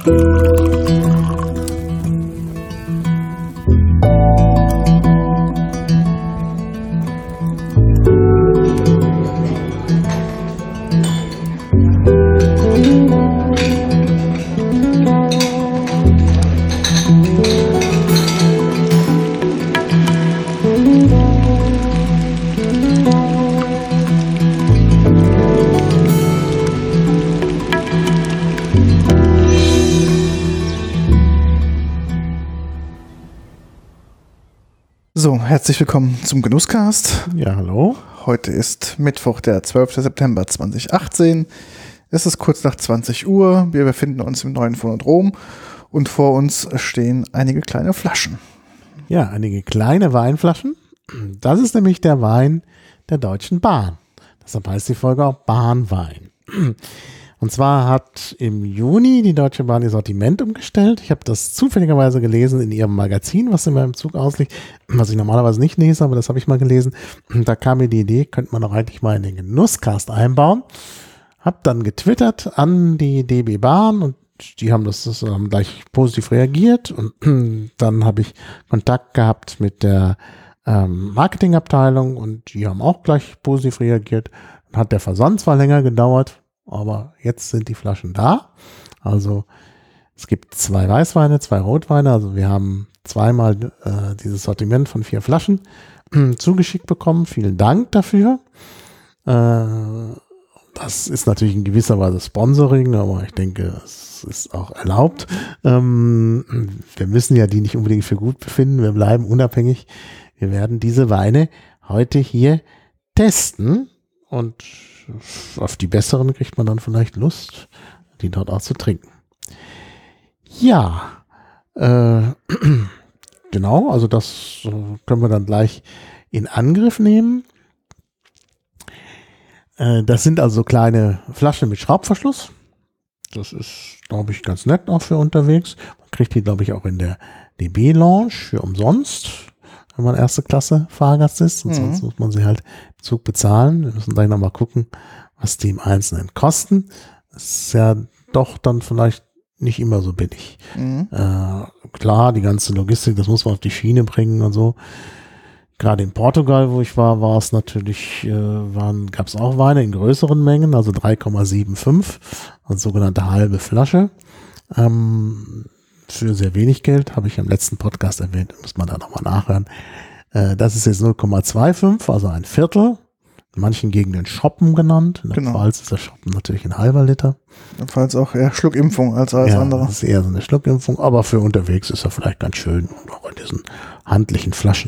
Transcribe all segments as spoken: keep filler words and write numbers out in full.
So, herzlich willkommen zum Genusscast. Ja, hallo. Heute ist Mittwoch, der zwölfter September zweitausendachtzehn. Es ist kurz nach zwanzig Uhr. Wir befinden uns im neuen Phonodrom und vor uns stehen einige kleine Flaschen. Ja, einige kleine Weinflaschen. Das ist nämlich der Wein der Deutschen Bahn. Deshalb heißt die Folge auch Bahnwein. Und zwar hat im Juni die Deutsche Bahn ihr Sortiment umgestellt. Ich habe das zufälligerweise gelesen in ihrem Magazin, was in meinem Zug ausliegt, was ich normalerweise nicht lese, aber das habe ich mal gelesen. Und da kam mir die Idee, könnte man doch eigentlich mal in den Genusscast einbauen. Hab dann getwittert an die D B Bahn und die haben das, das haben gleich positiv reagiert. Und dann habe ich Kontakt gehabt mit der ähm, Marketingabteilung und die haben auch gleich positiv reagiert. Dann hat der Versand zwar länger gedauert, aber jetzt sind die Flaschen da. Also es gibt zwei Weißweine, zwei Rotweine. Also wir haben zweimal äh, dieses Sortiment von vier Flaschen äh, zugeschickt bekommen. Vielen Dank dafür. Äh, das ist natürlich in gewisser Weise Sponsoring, aber ich denke, es ist auch erlaubt. Ähm, wir müssen ja die nicht unbedingt für gut befinden. Wir bleiben unabhängig. Wir werden diese Weine heute hier testen und auf die besseren kriegt man dann vielleicht Lust, die dort auch zu trinken. Ja, äh, genau, also das äh, können wir dann gleich in Angriff nehmen. Äh, das sind also kleine Flaschen mit Schraubverschluss. Das ist, glaube ich, ganz nett auch für unterwegs. Man kriegt die, glaube ich, auch in der D B-Lounge für umsonst, wenn man erste Klasse Fahrgast ist. Und sonst mhm. muss man sie halt im Zug bezahlen. Wir müssen gleich nochmal gucken, was die im Einzelnen kosten. Das ist ja doch dann vielleicht nicht immer so billig. Mhm. Äh, klar, die ganze Logistik, das muss man auf die Schiene bringen und so. Gerade in Portugal, wo ich war, war es natürlich, äh, waren, gab es auch Weine in größeren Mengen, also drei Komma fünfundsiebzig, also sogenannte halbe Flasche. Ähm, für sehr wenig Geld, habe ich im letzten Podcast erwähnt, muss man da nochmal nachhören. Äh, das ist jetzt null Komma fünfundzwanzig, also ein Viertel. In manchen Gegenden Schoppen genannt. In der genau. Pfalz ist der Schoppen natürlich ein halber Liter. In der Pfalz auch eher Schluckimpfung als alles ja, andere. Das ist eher so eine Schluckimpfung, aber für unterwegs ist er vielleicht ganz schön. Auch in diesen handlichen Flaschen.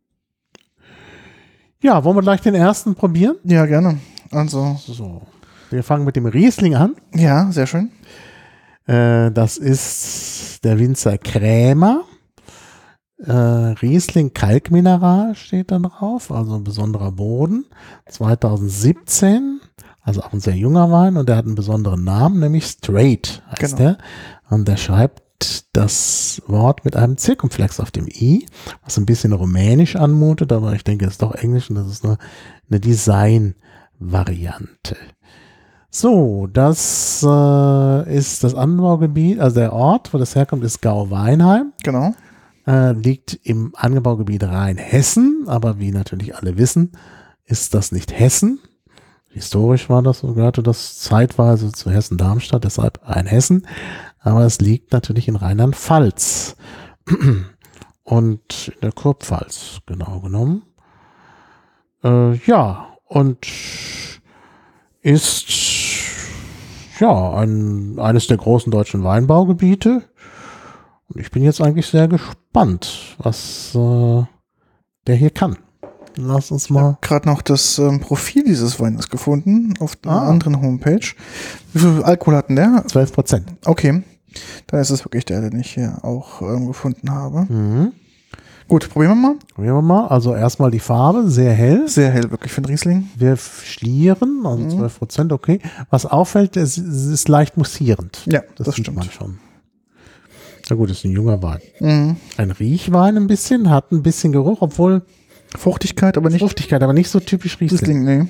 Ja, wollen wir gleich den ersten probieren? Ja, gerne. Also. So. Wir fangen mit dem Riesling an. Ja, sehr schön. Äh, das ist der Winzer Krämer. Äh, Riesling Kalkmineral steht da drauf, also ein besonderer Boden. zweitausendsiebzehn, also auch ein sehr junger Wein und der hat einen besonderen Namen, nämlich Straight heißt genau. der. Und der schreibt das Wort mit einem Zirkumflex auf dem I, was ein bisschen rumänisch anmutet, aber ich denke, es ist doch Englisch und das ist nur eine Design-Variante. So, das äh, ist das Anbaugebiet, also der Ort, wo das herkommt, ist Gau-Weinheim. Genau. Äh, liegt im Anbaugebiet Rheinhessen, aber wie natürlich alle wissen, ist das nicht Hessen. Historisch war das, gehörte das zeitweise zu Hessen-Darmstadt, deshalb Rheinhessen, aber es liegt natürlich in Rheinland-Pfalz und in der Kurpfalz, genau genommen. Äh, ja, und ist ja ein, eines der großen deutschen Weinbaugebiete. Und ich bin jetzt eigentlich sehr gespannt, was äh, der hier kann. Lass uns mal. Ich habe gerade noch das ähm, Profil dieses Weines gefunden auf einer ah. anderen Homepage. Wie viel Alkohol hat denn der? zwölf Prozent. Okay, dann ist es wirklich der, den ich hier auch ähm, gefunden habe. Mhm. Gut, probieren wir mal. Probieren wir mal. Also erstmal die Farbe, sehr hell. Sehr hell, wirklich für den Riesling. Wir schlieren, also mhm. zwölf Prozent, okay. Was auffällt, es, es ist leicht mussierend. Ja, das, das sieht stimmt. man schon. Na gut, ist ein junger Wein. Mhm. Ein Riechwein ein bisschen, hat ein bisschen Geruch, obwohl Fruchtigkeit, aber nicht Fruchtigkeit, aber nicht so typisch Riesling. Riesling, nee.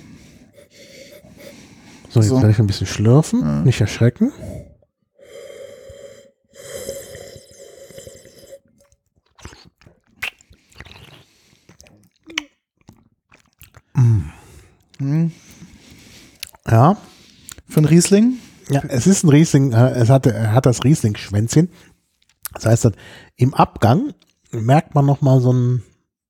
So, jetzt So. werde ich ein bisschen schlürfen, Ja. nicht erschrecken. Ja. Für einen Riesling? Ja, es ist ein Riesling, äh, es hat, er hat das Riesling-Schwänzchen. Das heißt, dann im Abgang merkt man nochmal so einen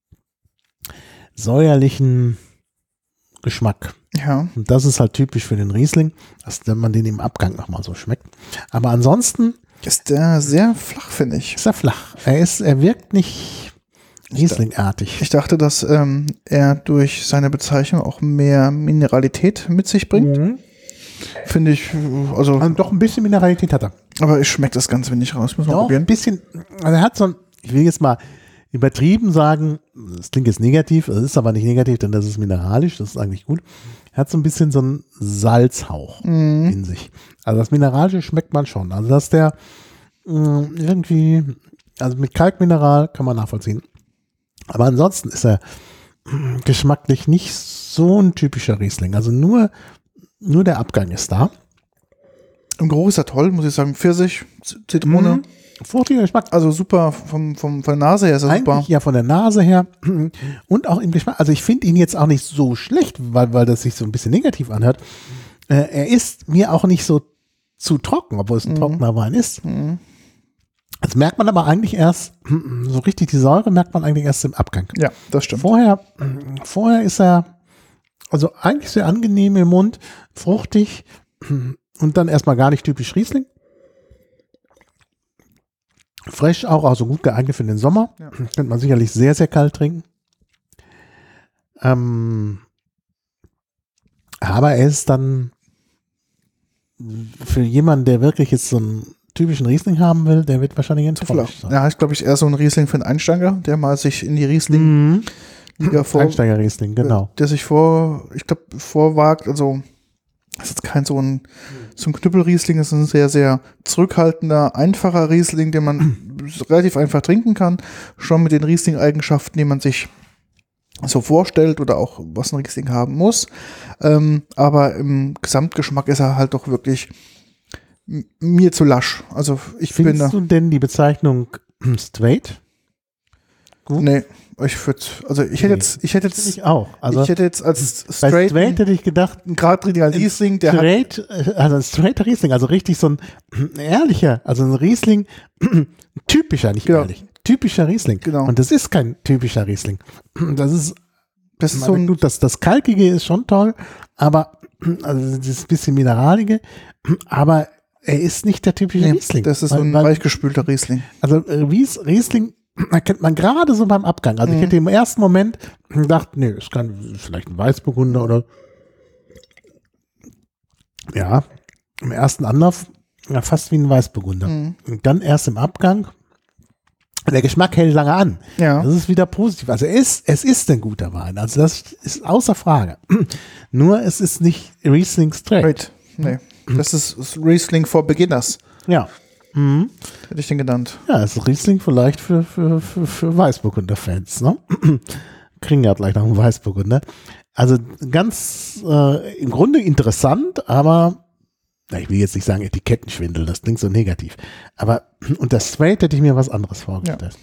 säuerlichen Geschmack. Ja. Und das ist halt typisch für den Riesling, dass man den im Abgang nochmal so schmeckt. Aber ansonsten Ist der sehr flach, finde ich. ist er flach. Er ist, er wirkt nicht Rieslingartig. Ich dachte, dass ähm, er durch seine Bezeichnung auch mehr Mineralität mit sich bringt. Mhm. Finde ich, also, Also doch ein bisschen Mineralität hat er. aber ich schmecke das ganz wenig raus. Muss man Doch, ein probieren. bisschen, also er hat so ein, ich will jetzt mal übertrieben sagen, das klingt jetzt negativ, es ist aber nicht negativ, denn das ist mineralisch, das ist eigentlich gut. Er hat so ein bisschen so einen Salzhauch Mhm. in sich. Also das Mineralische schmeckt man schon. Also dass der mh, irgendwie, also mit Kalkmineral kann man nachvollziehen. Aber ansonsten ist er mh, geschmacklich nicht so ein typischer Riesling. Also nur, nur der Abgang ist da. Im Geruch ist er toll, muss ich sagen. Pfirsich, Z- Zitrone. Mhm. Fruchtiger Geschmack. Also super, vom, vom, von der Nase her ist er Eigentlich super. ja von der Nase her und auch im Geschmack. Also ich finde ihn jetzt auch nicht so schlecht, weil, weil das sich so ein bisschen negativ anhört. Äh, er ist mir auch nicht so zu trocken, obwohl es ein Mhm. trockener Wein ist. Mhm. Das merkt man aber eigentlich erst, so richtig die Säure merkt man eigentlich erst im Abgang. Ja, das stimmt. Vorher, vorher ist er also eigentlich sehr angenehm im Mund, fruchtig und dann erstmal gar nicht typisch Riesling. Frisch auch, also gut geeignet für den Sommer. Ja. Könnte man sicherlich sehr, sehr kalt trinken. Ähm, aber er ist dann für jemanden, der wirklich jetzt so einen typischen Riesling haben will, der wird wahrscheinlich enttäuscht sein. Ja, ist, glaube ich, eher so ein Riesling für einen Einsteiger, der mal sich in die Riesling-Liga Mhm. vor, Einsteiger-Riesling, genau. der sich vor, ich glaube, vorwagt, also das ist jetzt kein so ein, so ein Knüppelriesling, das ist ein sehr, sehr zurückhaltender, einfacher Riesling, den man relativ einfach trinken kann, schon mit den Riesling-Eigenschaften, die man sich so vorstellt oder auch was ein Riesling haben muss, ähm, aber im Gesamtgeschmack ist er halt doch wirklich m- mir zu lasch, also ich bin da, Findest du denn die Bezeichnung straight? Gut? nee, ich würde, also ich hätte Nee. jetzt, ich hätte Finde jetzt, ich auch. Also ich hätte jetzt als bei straight, straight hätte ich gedacht, einen geradliniger Riesling, der hat, straight, äh, also ein straighter Riesling, also richtig so ein ehrlicher, also ein Riesling, typischer, nicht Genau. ehrlich, typischer Riesling. Genau. Und das ist kein typischer Riesling. Das ist, das ist so so ein, gut, das, das Kalkige ist schon toll, aber also das bisschen Mineraliger, aber er ist nicht der typische nee, Riesling. das ist so Weil- ein weil- weichgespülter Riesling. Also äh, Ries, Riesling erkennt man gerade so beim Abgang. Also ich Mhm. hätte im ersten Moment gedacht, nee, es kann vielleicht ein Weißburgunder oder ja, im ersten Anlauf ja, fast wie ein Weißburgunder. Mhm. Und dann erst im Abgang, der Geschmack hält lange an. Ja, Das ist wieder positiv. Also er ist, es ist ein guter Wein. Also das ist außer Frage. Nur es ist nicht Riesling straight. right. Nee. Das ist Riesling for Beginners, Ja. Mhm. hätte ich den genannt. Ja, es ist Riesling vielleicht für, für, für, für Weißburgunder-Fans, ne? Kriegen ja gleich noch einen Weißburgunder. Also ganz äh, im Grunde interessant, aber na, ich will jetzt nicht sagen Etikettenschwindel, das klingt so negativ. Aber unter Straight hätte ich mir was anderes vorgestellt.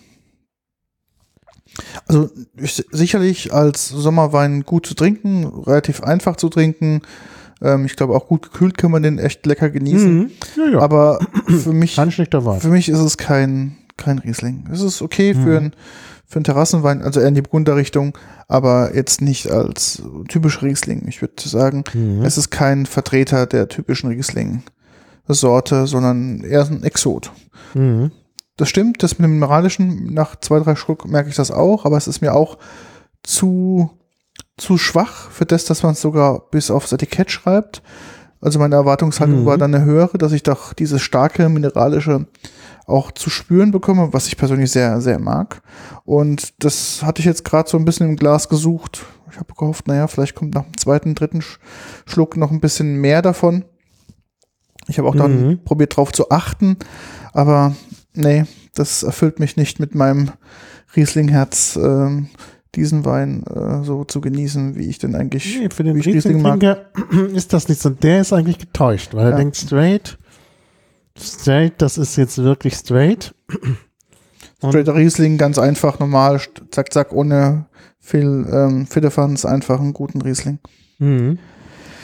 Also ich, sicherlich als Sommerwein gut zu trinken, relativ einfach zu trinken. Ähm, ich glaube auch gut gekühlt kann man den echt lecker genießen. Mhm. Ja, ja. Aber für mich, Kein schlechter Wein. für mich ist es kein, kein Riesling. Es ist okay Mhm. für ein für einen Terrassenwein, also eher in die Burgunderrichtung, aber jetzt nicht als typisch Riesling. Ich würde sagen, Mhm. es ist kein Vertreter der typischen Riesling-Sorte, sondern eher ein Exot. Mhm. Das stimmt, das mit dem Mineralischen, nach zwei, drei Schluck merke ich das auch, aber es ist mir auch zu, zu schwach für das, dass man es sogar bis aufs Etikett schreibt. Also meine Erwartungshaltung Mhm. war dann eine höhere, dass ich doch dieses starke Mineralische auch zu spüren bekomme, was ich persönlich sehr, sehr mag. Und das hatte ich jetzt gerade so ein bisschen im Glas gesucht. Ich habe gehofft, naja, vielleicht kommt nach dem zweiten, dritten Sch- Schluck noch ein bisschen mehr davon. Ich habe auch dann Mhm. probiert drauf zu achten, aber nee, das erfüllt mich nicht mit meinem Riesling-Herz, ähm, diesen Wein äh, so zu genießen, wie ich denn eigentlich, Nee, für den wie ich Riesling mag. Riesling-Trinker ist das nicht so. Der ist eigentlich getäuscht, weil er Ja. denkt, straight, straight, das ist jetzt wirklich straight. Und- Straighter Riesling, ganz einfach, normal, st- zack, zack, ohne viel ähm, Fittefanz, einfach einen guten Riesling. Mhm.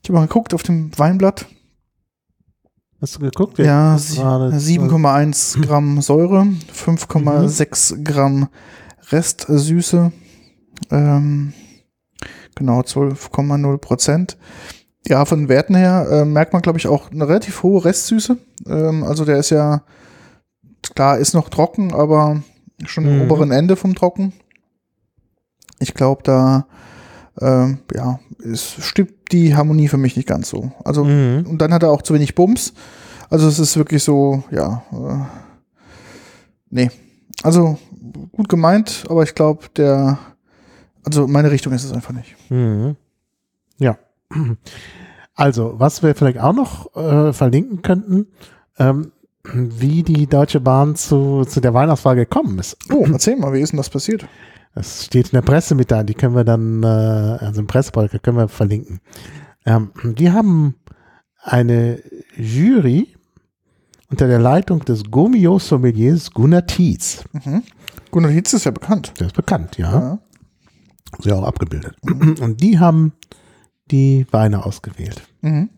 Ich habe mal geguckt auf dem Weinblatt. Hast du geguckt? Ja, sieben Komma eins Gramm Säure, fünf Komma sechs mhm. Gramm Restsüße, ähm, genau, zwölf Komma null Prozent. Ja, von den Werten her äh, merkt man, glaube ich, auch eine relativ hohe Restsüße. Ähm, also der ist ja, klar, ist noch trocken, aber schon am mhm. oberen Ende vom Trocken. Ich glaube, da ähm, ja, es stimmt die Harmonie für mich nicht ganz so. Also, mhm. und dann hat er auch zu wenig Bums. Also es ist wirklich so, ja, äh, nee. Also gut gemeint, aber ich glaube, der, also meine Richtung ist es einfach nicht. Mhm. Ja. Also, was wir vielleicht auch noch äh, verlinken könnten, ähm, wie die Deutsche Bahn zu, zu der Weihnachtsauswahl gekommen ist. Oh, erzähl mal, wie ist denn das passiert? Das steht in der Pressemitteilung, die können wir dann, äh, also im Pressebeutel können wir verlinken. Ähm, die haben eine Jury unter der Leitung des Gourmillot-Sommeliers Gunnar Tietz. Mhm. Gunnar Tietz ist ja bekannt. Der ist bekannt, ja. ja. Ist ja auch abgebildet. Mhm. Und die haben die Weine ausgewählt. Mhm.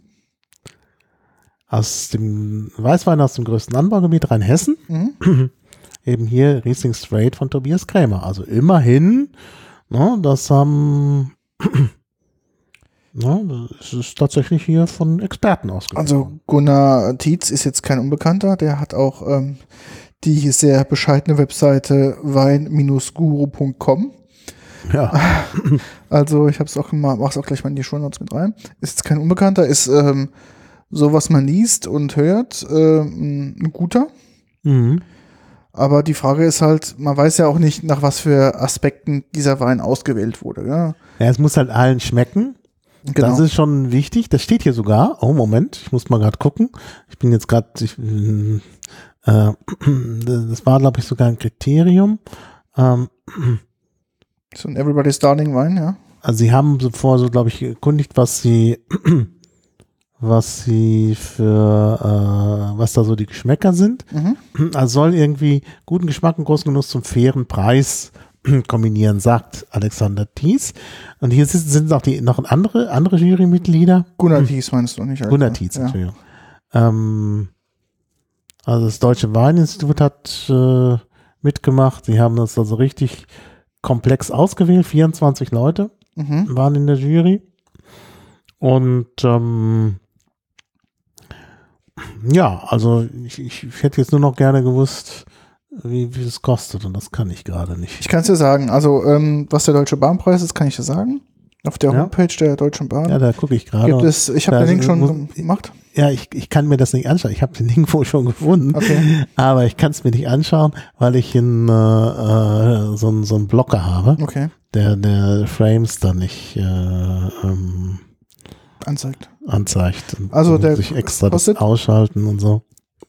Aus dem Weißwein aus dem größten Anbaugebiet Rheinhessen. Mhm. Eben hier Riesling Straight von Tobias Krämer. Also immerhin, ne, das haben, ne, das ist tatsächlich hier von Experten ausgewählt. Also Gunnar Tietz ist jetzt kein Unbekannter. Der hat auch ähm, die sehr bescheidene Webseite wein Bindestrich guru Punkt com. Ja. Also ich habe es auch gemacht, mach's auch gleich mal in die Shownotes mit rein. Ist jetzt kein Unbekannter, ist ähm, so, was man liest und hört, äh, ein guter. Mhm. Aber die Frage ist halt, man weiß ja auch nicht, nach was für Aspekten dieser Wein ausgewählt wurde. Ja, ja, es muss halt allen schmecken. Genau. Das ist schon wichtig. Das steht hier sogar. Oh, Moment, ich muss mal gerade gucken. Ich bin jetzt gerade, äh, das war, glaube ich, sogar ein Kriterium. Ähm, so ein Everybody's Darling Wein, ja. Also sie haben zuvor so, glaube ich, erkundigt, was sie was sie für, äh, was da so die Geschmäcker sind. Mhm. Also soll irgendwie guten Geschmack und großen Genuss zum fairen Preis kombinieren, sagt Alexander Tietz. Und hier sind, sind auch die, noch andere, andere Jurymitglieder. Gunnar Tietz meinst du nicht? Gunnar Tietz, ja. Entschuldigung. Ähm, also das Deutsche Weininstitut hat äh, mitgemacht. Sie haben das also richtig komplex ausgewählt. vierundzwanzig Leute mhm. waren in der Jury. Und ähm, ja, also ich, ich hätte jetzt nur noch gerne gewusst, wie, wie es kostet, und das kann ich gerade nicht. Ich kann es dir sagen, also ähm, was der Deutsche Bahnpreis ist, kann ich dir sagen. Auf der ja. Homepage der Deutschen Bahn. Ja, da gucke ich gerade. Gibt es, ich habe den Link schon muss, gemacht. Ja, ich, ich kann mir das nicht anschauen. Ich habe den Link wohl schon gefunden, okay. aber ich kann es mir nicht anschauen, weil ich in, äh, so, so einen Blocker habe, okay. der, der Frames dann nicht äh, ähm, anzeigt. anzeigt. Und also der sich extra das ausschalten und so.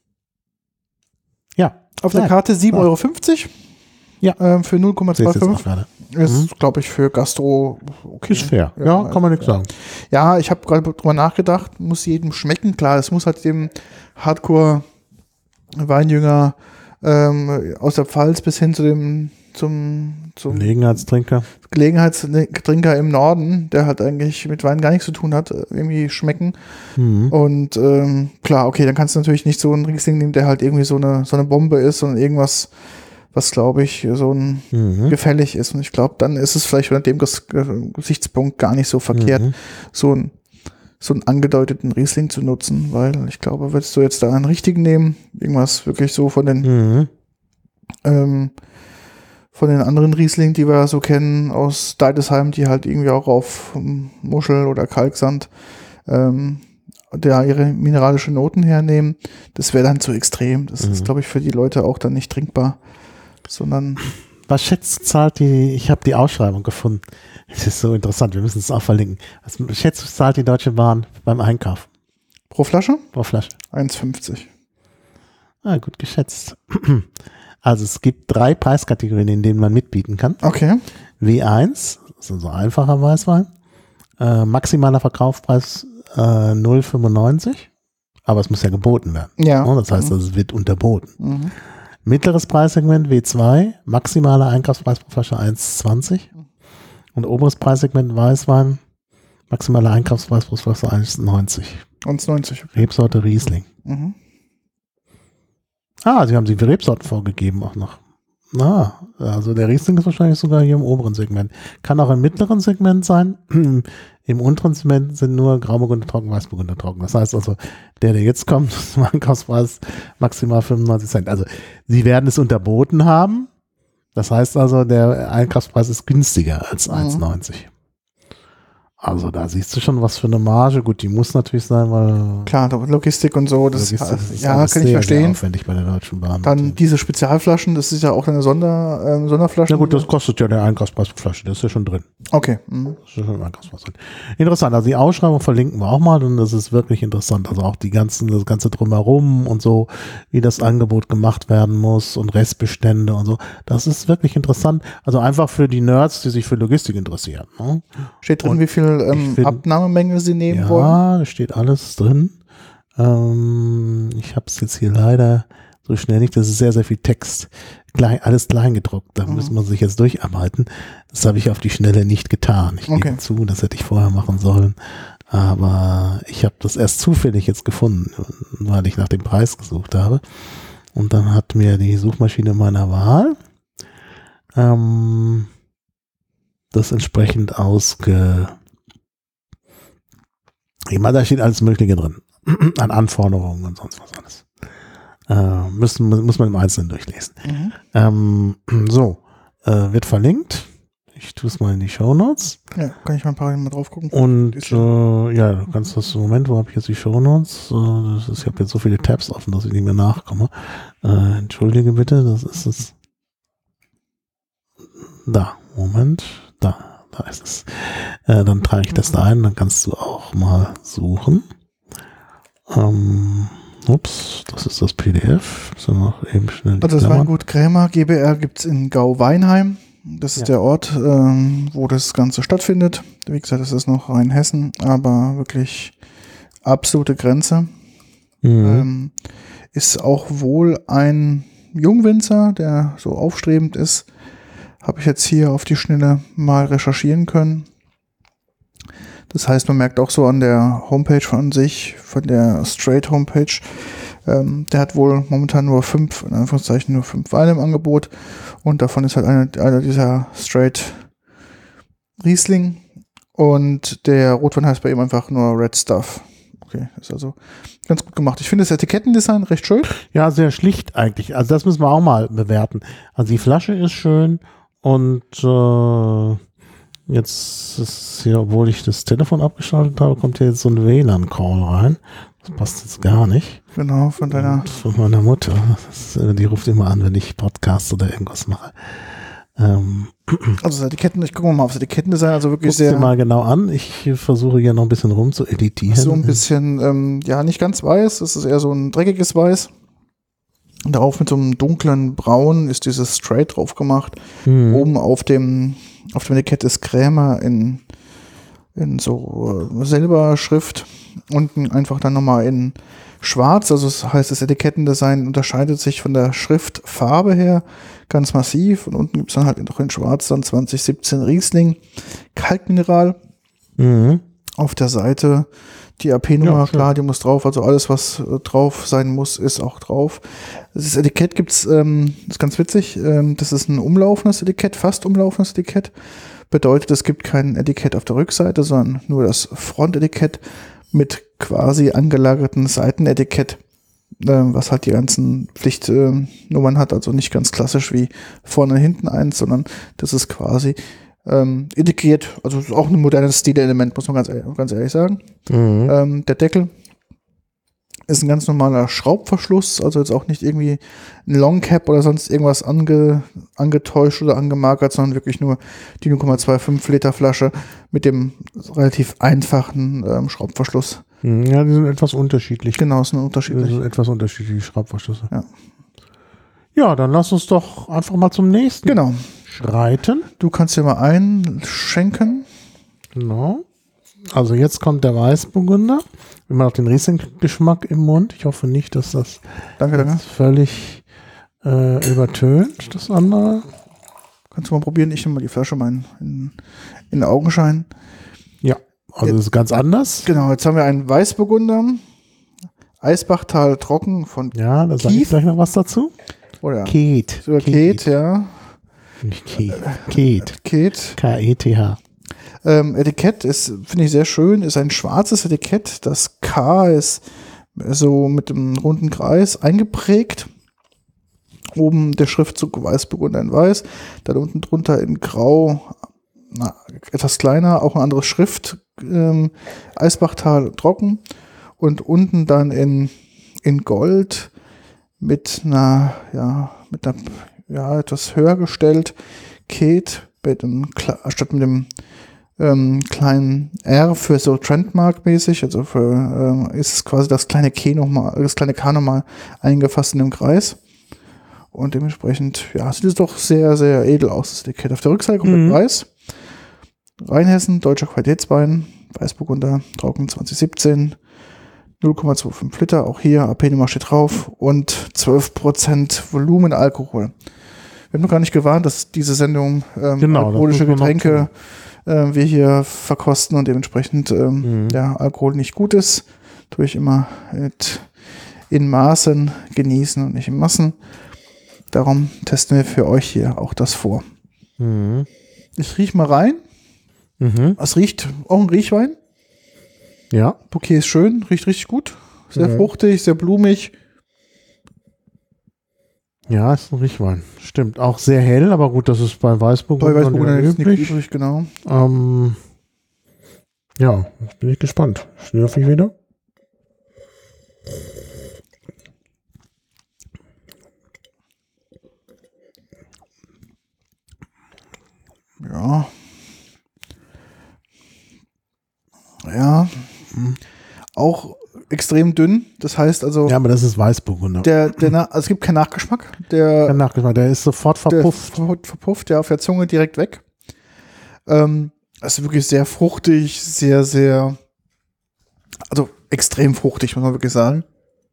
Ja. Auf der Karte sieben Euro fünfzig. Ja. Ähm, für null Komma fünfundzwanzig. Ist, mhm. glaube ich, für Gastro okay. Ist fair. Ja, ja, kann man nichts sagen. Ja, ich habe gerade drüber nachgedacht, muss jedem schmecken. Klar, es muss halt dem Hardcore-Weinjünger ähm, aus der Pfalz bis hin zu dem zum, zum Gelegenheitstrinker. Gelegenheitstrinker im Norden, der halt eigentlich mit Wein gar nichts zu tun hat, irgendwie schmecken. Mhm. Und ähm, klar, okay, dann kannst du natürlich nicht so einen Riesling nehmen, der halt irgendwie so eine, so eine Bombe ist, sondern irgendwas, was, glaube ich, so ein mhm. gefällig ist. Und ich glaube, dann ist es vielleicht unter dem Gesichtspunkt gar nicht so verkehrt, mhm. so ein so einen angedeuteten Riesling zu nutzen, weil ich glaube, würdest du jetzt da einen richtigen nehmen, irgendwas wirklich so von den mhm. ähm, von den anderen Riesling, die wir so kennen aus Deidesheim, die halt irgendwie auch auf Muschel oder Kalksand ähm, da ihre mineralische Noten hernehmen, das wäre dann zu extrem. Das mhm. ist, glaube ich, für die Leute auch dann nicht trinkbar, sondern was schätzt, zahlt die, ich habe die Ausschreibung gefunden, das ist so interessant, wir müssen es auch verlinken. Was schätzt, zahlt die Deutsche Bahn beim Einkauf? Pro Flasche? Pro Flasche. eins fünfzig. Ah, gut geschätzt. Also es gibt drei Preiskategorien, in denen man mitbieten kann. Okay. W eins, das ist so ein einfacher Weißwein. Äh, maximaler Verkaufspreis äh, null Komma fünfundneunzig. Aber es muss ja geboten werden. Ja. Das heißt, es wird unterboten. Mhm. Mittleres Preissegment W zwei, maximaler Einkaufspreis pro Flasche eins Komma zwanzig. Und oberes Preissegment Weißwein, Maximaler Einkaufspreis pro Flasche eins neunzig. eins neunzig. Rebsorte Riesling. Mhm. Ah, sie haben die Rebsorten vorgegeben auch noch. Na, also der Riesling ist wahrscheinlich sogar hier im oberen Segment. Kann auch im mittleren Segment sein. Im unteren Segment sind nur Grauburgunder trocken, Weißburgunder trocken. Das heißt also, der, der jetzt kommt, ist im Einkaufspreis maximal fünfundneunzig Cent. Also sie werden es unterboten haben. Das heißt also, der Einkaufspreis ist günstiger als Mhm. eins neunzig. Also da siehst du schon, was für eine Marge. Gut, die muss natürlich sein, weil Klar, da Logistik und so, das Logistik ist ja, alles kann ich sehr, verstehen. sehr aufwendig bei der Deutschen Bahn. Dann diese Spezialflaschen, das ist ja auch eine Sonder, ähm, Sonderflasche. Ja gut, das kostet ja der Einkaufspreis pro Flasche, das ist ja schon drin. Okay. Mhm. Das ist ja schon im Einkaufspreis drin. Interessant, also die Ausschreibung verlinken wir auch mal und das ist wirklich interessant. Also auch die ganzen, das ganze Drumherum und so, wie das Angebot gemacht werden muss und Restbestände und so. Das ist wirklich interessant. Also einfach für die Nerds, die sich für Logistik interessieren. Ne? Steht drin, Und wie viel ähm, find- Abnahmemenge sie nehmen Ja, wollen? da steht alles drin. Ähm, ich habe es jetzt hier leider so schnell nicht. Das ist sehr, sehr viel Text. Klein, alles klein gedruckt. Da Mhm. muss man sich jetzt durcharbeiten. Das habe ich auf die Schnelle nicht getan. Ich Okay. gebe zu, das hätte ich vorher machen sollen. Aber ich habe das erst zufällig jetzt gefunden, weil ich nach dem Preis gesucht habe. Und dann hat mir die Suchmaschine meiner Wahl ähm, das entsprechend ausge... Ich meine, da steht alles Mögliche drin. An Anforderungen und sonst was alles. Äh, müssen, muss man im Einzelnen durchlesen. Mhm. Ähm, so, äh, wird verlinkt. Ich tue es mal in die Shownotes. Ja, kann ich mal ein paar Mal drauf gucken. Und Ist äh, ja, du kannst das im Moment, wo habe ich jetzt die Shownotes? Äh, das ist, ich habe jetzt so viele Tabs offen, dass ich nicht mehr nachkomme. Äh, entschuldige bitte, das ist es. Da, Moment, da. Da ist es. Äh, dann trage ich das da ein, dann kannst du auch mal suchen. Ähm, ups, das ist das P D F. So noch eben schnell die Also das Klammern. Weingut Krämer GbR gibt es in Gau-Weinheim. Das ist Ja. der Ort, ähm, wo das Ganze stattfindet. Wie gesagt, das ist noch Rheinhessen, aber wirklich absolute Grenze. Mhm. Ähm, ist auch wohl ein Jungwinzer, der so aufstrebend ist. Habe ich jetzt hier auf die Schnelle mal recherchieren können. Das heißt, man merkt auch so an der Homepage von sich, von der Straight Homepage, ähm, der hat wohl momentan nur fünf, in Anführungszeichen nur fünf Weine im Angebot und davon ist halt einer, einer dieser Straight Riesling und der Rotwein heißt bei ihm einfach nur Red Stuff. Okay, ist also ganz gut gemacht. Ich finde das Etikettendesign recht schön. Ja, sehr schlicht eigentlich. Also das müssen wir auch mal bewerten. Also die Flasche ist schön und äh, jetzt ist hier, obwohl ich das Telefon abgeschaltet habe, kommt hier jetzt so ein W L A N-Call rein. Das passt jetzt gar nicht. Genau, von deiner. Und von meiner Mutter. Das ist, die ruft immer an, wenn ich Podcasts oder irgendwas mache. Ähm, Also das Etiketten, ich gucke mal auf das Etikettendesign, also wirklich Guck's dir sehr mal genau an. Ich versuche hier noch ein bisschen rum zu editieren. so ein bisschen, ähm, ja, nicht ganz weiß, es ist eher so ein dreckiges Weiß. Und darauf mit so einem dunklen Braun ist dieses Straight drauf gemacht. Mhm. Oben auf dem, auf dem Etikett ist Krämer in, in so äh, Silberschrift. Unten einfach dann nochmal in schwarz. Also das heißt, das Etikettendesign unterscheidet sich von der Schriftfarbe her ganz massiv. Und unten gibt es dann halt noch in schwarz dann zwanzig siebzehn Riesling Kalkmineral. Mhm. Auf der Seite die A P-Nummer, Ja, schön. klar, die muss drauf. Also alles, was äh, drauf sein muss, ist auch drauf. Das Etikett gibt's, ähm, das ist ganz witzig, ähm, das ist ein umlaufendes Etikett, fast umlaufendes Etikett. Bedeutet, es gibt kein Etikett auf der Rückseite, sondern nur das Frontetikett mit quasi angelagerten Seitenetikett, äh, was halt die ganzen Pflichtnummern hat. Also nicht ganz klassisch wie vorne und hinten eins, sondern das ist quasi ähm, integriert. Also ist auch ein modernes Stilelement, muss man ganz, ehrlich- ganz ehrlich sagen. Mhm. Ähm, der Deckel ist ein ganz normaler Schraubverschluss, also jetzt auch nicht irgendwie ein Longcap oder sonst irgendwas ange, angetäuscht oder angemarkert, sondern wirklich nur die null Komma fünfundzwanzig Liter Flasche mit dem relativ einfachen ähm, Schraubverschluss. Mhm. Ja, die sind etwas unterschiedlich. Genau, ist ein Das unterschiedlich. sind etwas unterschiedliche Schraubverschlüsse. Ja. Ja, dann lass uns doch einfach mal zum nächsten Genau. schreiten. Du kannst dir mal einschenken. Genau. Also jetzt kommt der Weißburgunder. Immer noch den Riesling-Geschmack im Mund. Ich hoffe nicht, dass das Danke, danke. jetzt völlig äh, übertönt, das andere. Kannst du mal probieren. Ich nehme mal die Flasche mal in, in, in Augenschein. Ja. Also das ist ganz anders. Genau, jetzt haben wir einen Weißburgunder, Eisbachtal trocken von Ja, da sage ich gleich noch was dazu. Oder Keet. sogar Keet, ja. Nicht Keet. Keet. Keet. K E T H. Ähm, Etikett ist, finde ich sehr schön, ist ein schwarzes Etikett. Das K ist so mit einem runden Kreis eingeprägt. Oben der Schriftzug Weißburgunder in weiß. Dann unten drunter in grau, na, etwas kleiner, auch eine andere Schrift. Ähm, Eisbachtal trocken. Und unten dann in, in Gold mit einer, ja, mit einer, ja, etwas höher gestellt. Keet mit dem, statt mit dem ähm, kleinen R für so Trendmark-mäßig, also für, ähm, ist es quasi das kleine K nochmal, das kleine K nochmal eingefasst in dem Kreis. Und dementsprechend, ja, sieht es doch sehr, sehr edel aus, das Etikett. Auf der Rückseite komplett mhm. weiß. Rheinhessen, deutscher Qualitätswein, Weißburgunder, trocken zwanzig siebzehn, null Komma fünfundzwanzig Liter, auch hier, A P-Nummer steht drauf und zwölf Prozent Volumenalkohol. Wir haben noch gar nicht gewarnt, dass diese Sendung ähm, genau, alkoholische Getränke äh, wir hier verkosten und dementsprechend ähm, mhm. ja, Alkohol nicht gut ist. Tue ich immer mit in Maßen genießen und nicht in Massen. Darum testen wir für euch hier auch das vor. Mhm. Ich rieche mal rein. Mhm. Es riecht auch ein Riechwein. Ja. Bouquet ist schön, riecht richtig gut. Sehr mhm. fruchtig, sehr blumig. Ja, ist ein Riechwein. Stimmt. Auch sehr hell, aber gut, das ist bei Weißburgunder, bei Weißburgunder ist nicht übrig. übrig, genau. Ähm, ja, jetzt bin ich gespannt. Schlürfe ich wieder? Ja. Ja. Hm. Auch extrem dünn. Das heißt also. Ja, aber das ist Weißburgunder. Der, der, also es gibt keinen Nachgeschmack. Der, Kein Nachgeschmack, der ist sofort verpufft. Der verpufft, ja, auf der Zunge direkt weg. Ähm, also wirklich sehr fruchtig, sehr, sehr, also extrem fruchtig, muss man wirklich sagen.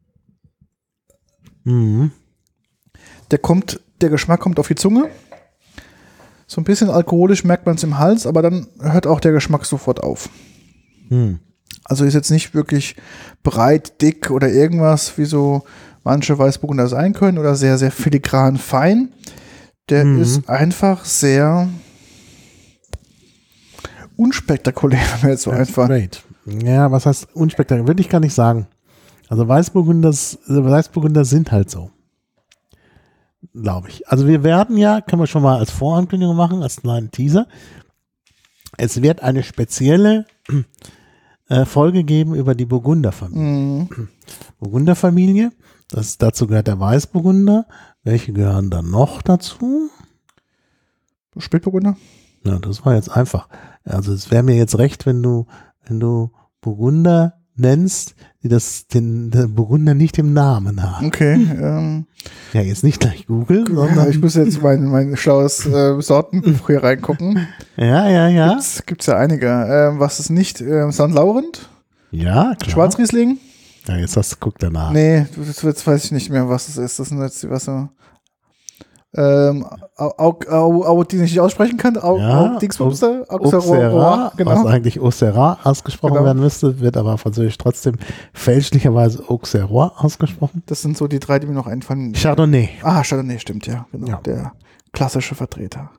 Mhm. Der kommt, der Geschmack kommt auf die Zunge. So ein bisschen alkoholisch merkt man es im Hals, aber dann hört auch der Geschmack sofort auf. Mhm. Also ist jetzt nicht wirklich breit, dick oder irgendwas, wie so manche Weißburgunder sein können oder sehr, sehr filigran fein. Der mhm. ist einfach sehr unspektakulär, wenn wir jetzt so That's einfach. Great. Ja, was heißt unspektakulär? Will ich gar nicht sagen. Also Weißburgunder, Weißburgunder sind halt so. Glaube ich. Also wir werden ja, können wir schon mal als Vorankündigung machen, als kleinen Teaser. Es wird eine spezielle äh, Folge geben über die Burgunderfamilie. Mhm. Burgunderfamilie, das, dazu gehört der Weißburgunder. Welche gehören dann noch dazu? Spätburgunder? Ja, das war jetzt einfach. Also es wäre mir jetzt recht, wenn du, wenn du Burgunder nennst, die das den, den Burgunder nicht im Namen haben. Okay. Ähm, ja, jetzt nicht gleich googeln, sondern ja, ich muss jetzt mein, mein schlaues äh, Sortenbuch hier reingucken. Ja, ja, ja. Gibt's, gibt's ja einige. Ähm, was ist nicht? Ähm, Sankt Laurent? Ja, klar. Schwarzriesling? Ja, jetzt hast du, guck danach. Nee, das, jetzt weiß ich nicht mehr, was das ist. Das sind jetzt die Wasser. Ähm, auch, auch, auch, die ich nicht aussprechen kann, auch, ja, auch Dingsbumster, Auxerrois, genau. Was eigentlich Auxerrois ausgesprochen genau. werden müsste, wird aber französisch trotzdem fälschlicherweise Auxerrois ausgesprochen. Das sind so die drei, die mir noch einfallen. Chardonnay. Ah, Chardonnay, stimmt, ja, genau, ja. Der klassische Vertreter.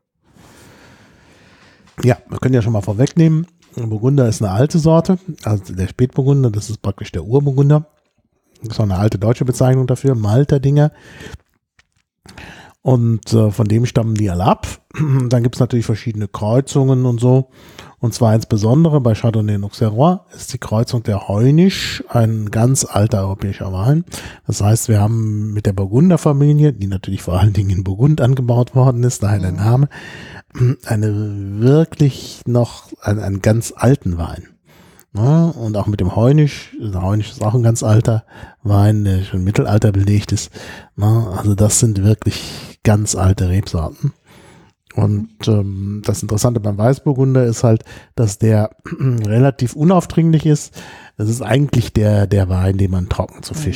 Ja, wir können ja schon mal vorwegnehmen, Burgunder ist eine alte Sorte, also der Spätburgunder, das ist praktisch der Urburgunder. Das ist auch eine alte deutsche Bezeichnung dafür, Malter-Dinger. Und äh, von dem stammen die alle ab. Dann gibt es natürlich verschiedene Kreuzungen und so. Und zwar insbesondere bei Chardonnay und Auxerrois ist die Kreuzung der Heunisch, ein ganz alter europäischer Wein. Das heißt, wir haben mit der Burgunderfamilie, die natürlich vor allen Dingen in Burgund angebaut worden ist, daher der Name, eine wirklich noch einen, einen ganz alten Wein. Ja, und auch mit dem Heunisch, der Heunisch ist auch ein ganz alter Wein, der schon im Mittelalter belegt ist. Ja, also das sind wirklich ganz alte Rebsorten. Und ähm, das Interessante beim Weißburgunder ist halt, dass der relativ unaufdringlich ist. Das ist eigentlich der, der Wein, den man trocken zu Fisch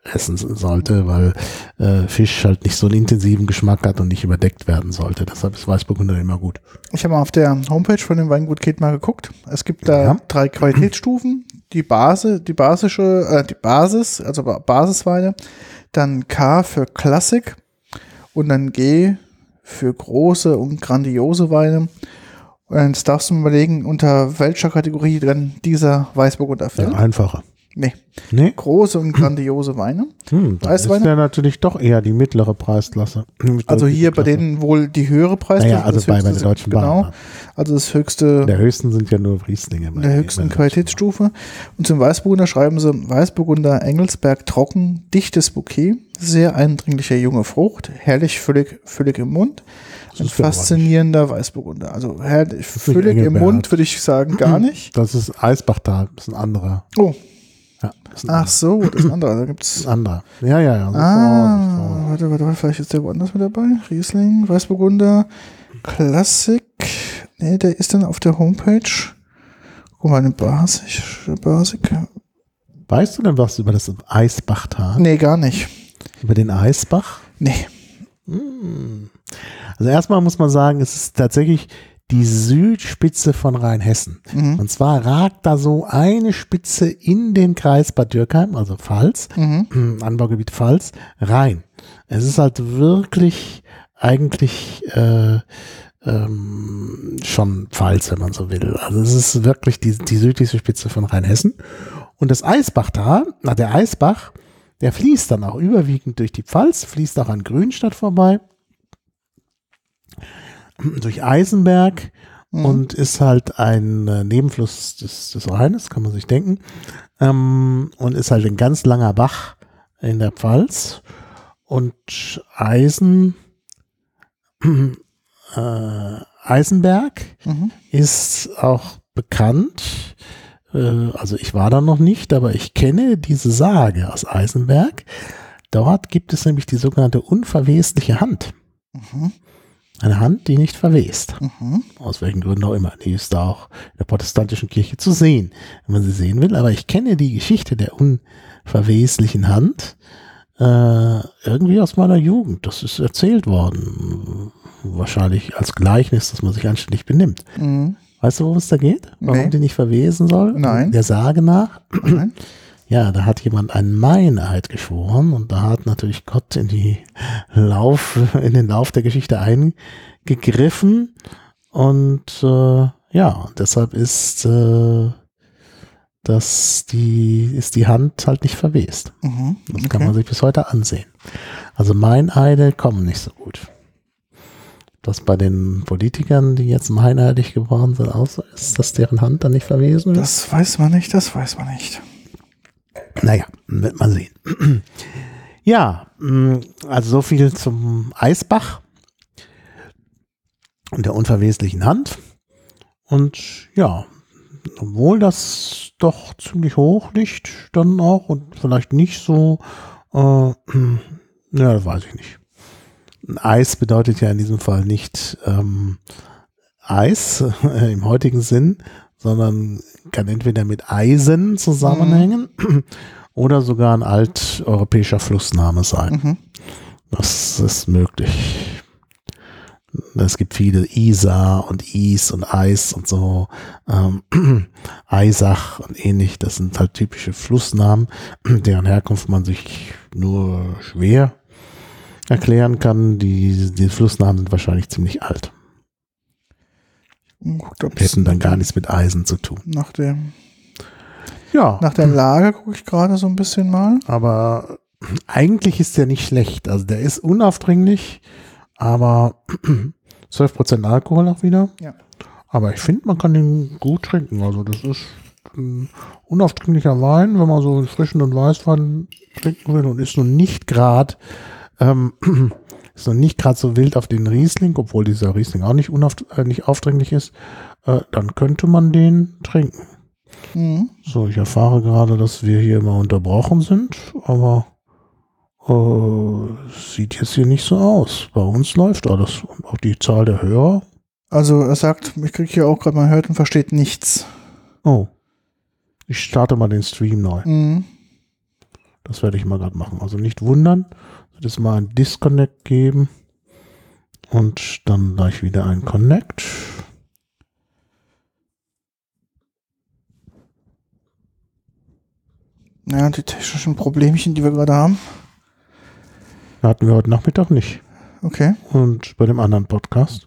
essen sollte, weil äh, Fisch halt nicht so einen intensiven Geschmack hat und nicht überdeckt werden sollte. Deshalb ist Weißburgunder immer gut. Ich habe mal auf der Homepage von dem Weingut Ketmar geguckt. Es gibt da Ja. drei Qualitätsstufen. Die Base, die basische, äh, die Basis, also Ba- Basisweine. Dann K für Klassik und dann G für große und grandiose Weine. Und jetzt darfst du mal überlegen, unter welcher Kategorie dann dieser Weißburgunder fällt. Ja, einfacher. Nee, Nee? große und grandiose Weine. Hm, das ist Weißweine? ja natürlich doch eher die mittlere Preisklasse. Also hier bei denen wohl die höhere Preisklasse. Naja, also das bei, bei höchste- der Deutschen Genau, Bahn. also das höchste, Der höchsten sind ja nur Rieslinge. in der höchsten Qualitätsstufe. Und zum Weißburgunder schreiben sie Weißburgunder Engelsberg trocken, dichtes Bouquet, sehr eindringlicher junge Frucht, herrlich füllig, füllig im Mund. Ein ist ja faszinierender Weißburgunder. Also herrlich, nicht füllig im Engelberg. Mund würde ich sagen gar nicht. Das ist Eisbachtal, das ist ein anderer. Oh, Ja, das ist ein, ach so, das andere. Da gibt's. anderer. Ja, ja, ja. Ah, warte, warte, warte, vielleicht ist der woanders mit dabei. Riesling, Weißburgunder, Klassik. Nee, der ist dann auf der Homepage. Guck mal, eine Basic. Basic. Weißt du denn was über das Eisbachtal? Nee, gar nicht. Über den Eisbach? Nee. Also erstmal muss man sagen, es ist tatsächlich die Südspitze von Rheinhessen. Mhm. Und zwar ragt da so eine Spitze in den Kreis Bad Dürkheim, also Pfalz, Mhm. Anbaugebiet Pfalz, rein. Es ist halt wirklich eigentlich äh, ähm, schon Pfalz, wenn man so will. Also es ist wirklich die, die südlichste Spitze von Rheinhessen. Und das Eisbachtal, na der Eisbach, der fließt dann auch überwiegend durch die Pfalz, fließt auch an Grünstadt vorbei, durch Eisenberg Mhm. und ist halt ein äh, Nebenfluss des, des Rheines, kann man sich denken, ähm, und ist halt ein ganz langer Bach in der Pfalz. Und Eisen, äh, Eisenberg Mhm. ist auch bekannt, äh, also ich war da noch nicht, aber ich kenne diese Sage aus Eisenberg. Dort gibt es nämlich die sogenannte unverwesliche Hand. Mhm. Eine Hand, die nicht verwest. Mhm. Aus welchen Gründen auch immer. Die ist da auch in der protestantischen Kirche zu sehen, wenn man sie sehen will. Aber ich kenne die Geschichte der unverweslichen Hand äh, irgendwie aus meiner Jugend. Das ist erzählt worden. Wahrscheinlich als Gleichnis, dass man sich anständig benimmt. Mhm. Weißt du, worum es da geht? Warum Nee. die nicht verwesen soll? Nein. Der Sage nach. Nein. Ja, da hat jemand einen Meineid geschworen und da hat natürlich Gott in die Lauf, in den Lauf der Geschichte eingegriffen und äh, ja, und deshalb ist äh, das die ist die Hand halt nicht verwest. Mhm. Das kann man sich bis heute ansehen. Also Meineide kommen nicht so gut. Das bei den Politikern, die jetzt meineidig geworden sind, auch so ist, dass deren Hand dann nicht verwesen ist. Das weiß man nicht, das weiß man nicht. Naja, wird man sehen. Ja, mh, also so viel zum Eisbach und der unverweslichen Hand. Und ja, obwohl das doch ziemlich hoch liegt, dann auch und vielleicht nicht so, äh, ja, das weiß ich nicht. Ein Eis bedeutet ja in diesem Fall nicht ähm, Eis äh, im heutigen Sinn, sondern kann entweder mit Eisen zusammenhängen mhm. oder sogar ein alteuropäischer Flussname sein. Mhm. Das ist möglich. Es gibt viele Isar und Is und Eis und so, ähm, Eisach und ähnlich. Das sind halt typische Flussnamen, deren Herkunft man sich nur schwer erklären kann. Die, die Flussnamen sind wahrscheinlich ziemlich alt. Guckt, ob's Hätten dann gar nichts mit Eisen zu tun. nach dem Ja, Nach der Lage gucke ich gerade so ein bisschen mal. aber eigentlich ist der nicht schlecht. Also der ist unaufdringlich, aber zwölf Prozent Alkohol auch wieder. Ja. Aber ich finde, man kann den gut trinken. Also das ist ein unaufdringlicher Wein, wenn man so einen frischen und Weißwein trinken will und ist nun nicht gerade ähm, ist noch nicht gerade so wild auf den Riesling, obwohl dieser Riesling auch nicht, unauf, äh, nicht aufdringlich ist, äh, dann könnte man den trinken. Mhm. So, ich erfahre gerade, dass wir hier immer unterbrochen sind, aber äh, sieht jetzt hier nicht so aus. Bei uns läuft alles. Und auch die Zahl der Hörer. Also er sagt, ich kriege hier auch gerade, man hört und versteht nichts. Oh. Ich starte mal den Stream neu. Mhm. Das werde ich mal gerade machen. Also nicht wundern, wird es mal ein Disconnect geben und dann gleich wieder ein Connect. Ja, die technischen Problemchen, die wir gerade haben. Hatten wir heute Nachmittag nicht. Okay. Und bei dem anderen Podcast.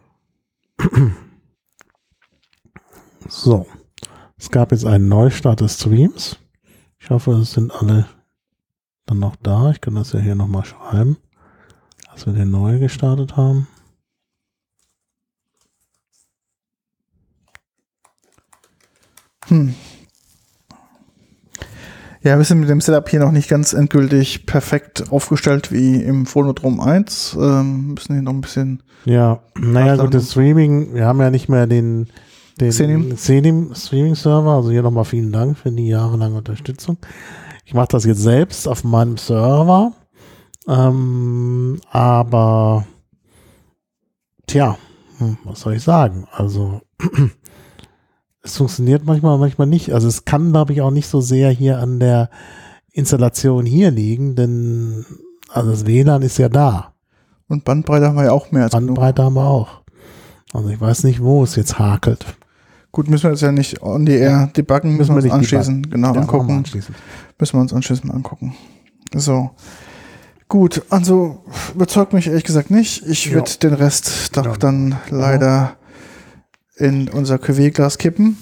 So. Es gab jetzt einen Neustart des Streams. Ich hoffe, es sind alle dann noch da. Ich kann das ja hier nochmal schreiben, dass wir den neu gestartet haben. Hm. Ja, wir sind mit dem Setup hier noch nicht ganz endgültig perfekt aufgestellt wie im Phonodrom eins. Ähm, müssen hier noch ein bisschen. Ja, naja, gut, das Streaming, wir haben ja nicht mehr den, den Xenim. Xenim Streaming-Server. Also hier nochmal vielen Dank für die jahrelange Unterstützung. Ich mache das jetzt selbst auf meinem Server. Ähm, aber, tja, hm, was soll ich sagen? Also, es funktioniert manchmal, manchmal nicht. Also es kann, glaube ich, auch nicht so sehr hier an der Installation hier liegen, denn also das W L A N ist ja da. Und Bandbreite haben wir ja auch mehr als genug. Bandbreite haben wir auch. Also ich weiß nicht, wo es jetzt hakelt. Gut, müssen wir jetzt ja nicht on the air debuggen, müssen wir uns anschließend genau Ja, angucken. anschließend. Müssen wir uns anschließend mal angucken. So. Gut, also überzeugt mich ehrlich gesagt nicht. Ich Ja. würde den Rest doch Ja. dann leider in unser Cuvée-Glas kippen.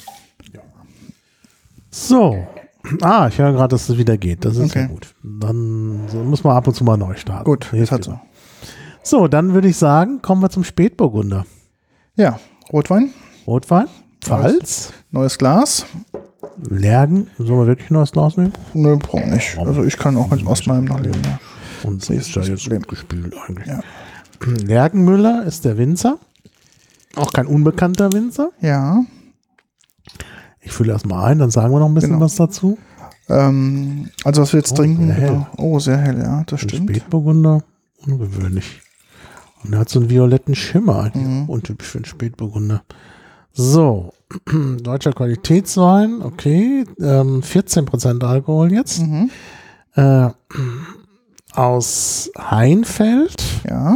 So. Ah, ich höre gerade, dass es wieder geht. Das ist Okay. ja gut. Dann so, muss man ab und zu mal neu starten. Gut, das Hilft hat immer. so. So, dann würde ich sagen, kommen wir zum Spätburgunder. Ja, Rotwein, Rotwein, Pfalz, neues Glas. Lärgen. Sollen wir wirklich ein neues Glas nehmen? Nö, braucht nicht. Also ich kann auch mit aus meinem noch leben. Ja. Und Das ist ist ja das jetzt Problem. gut gespielt eigentlich. Ja. Lärgenmüller ist der Winzer. Auch kein unbekannter Winzer. Ja. Ich fülle erstmal ein, dann sagen wir noch ein bisschen Genau. was dazu. Ähm, also was wir jetzt Oh, trinken. sehr hell. Genau. Oh, sehr hell, ja, das Ein stimmt. Spätburgunder, ungewöhnlich. Und er hat so einen violetten Schimmer, eigentlich Mhm. auch untypisch für einen Spätburgunder. So, deutscher Qualitätswein, okay, ähm, vierzehn Prozent Alkohol jetzt. Mhm. Äh, aus Heinfeld. Ja.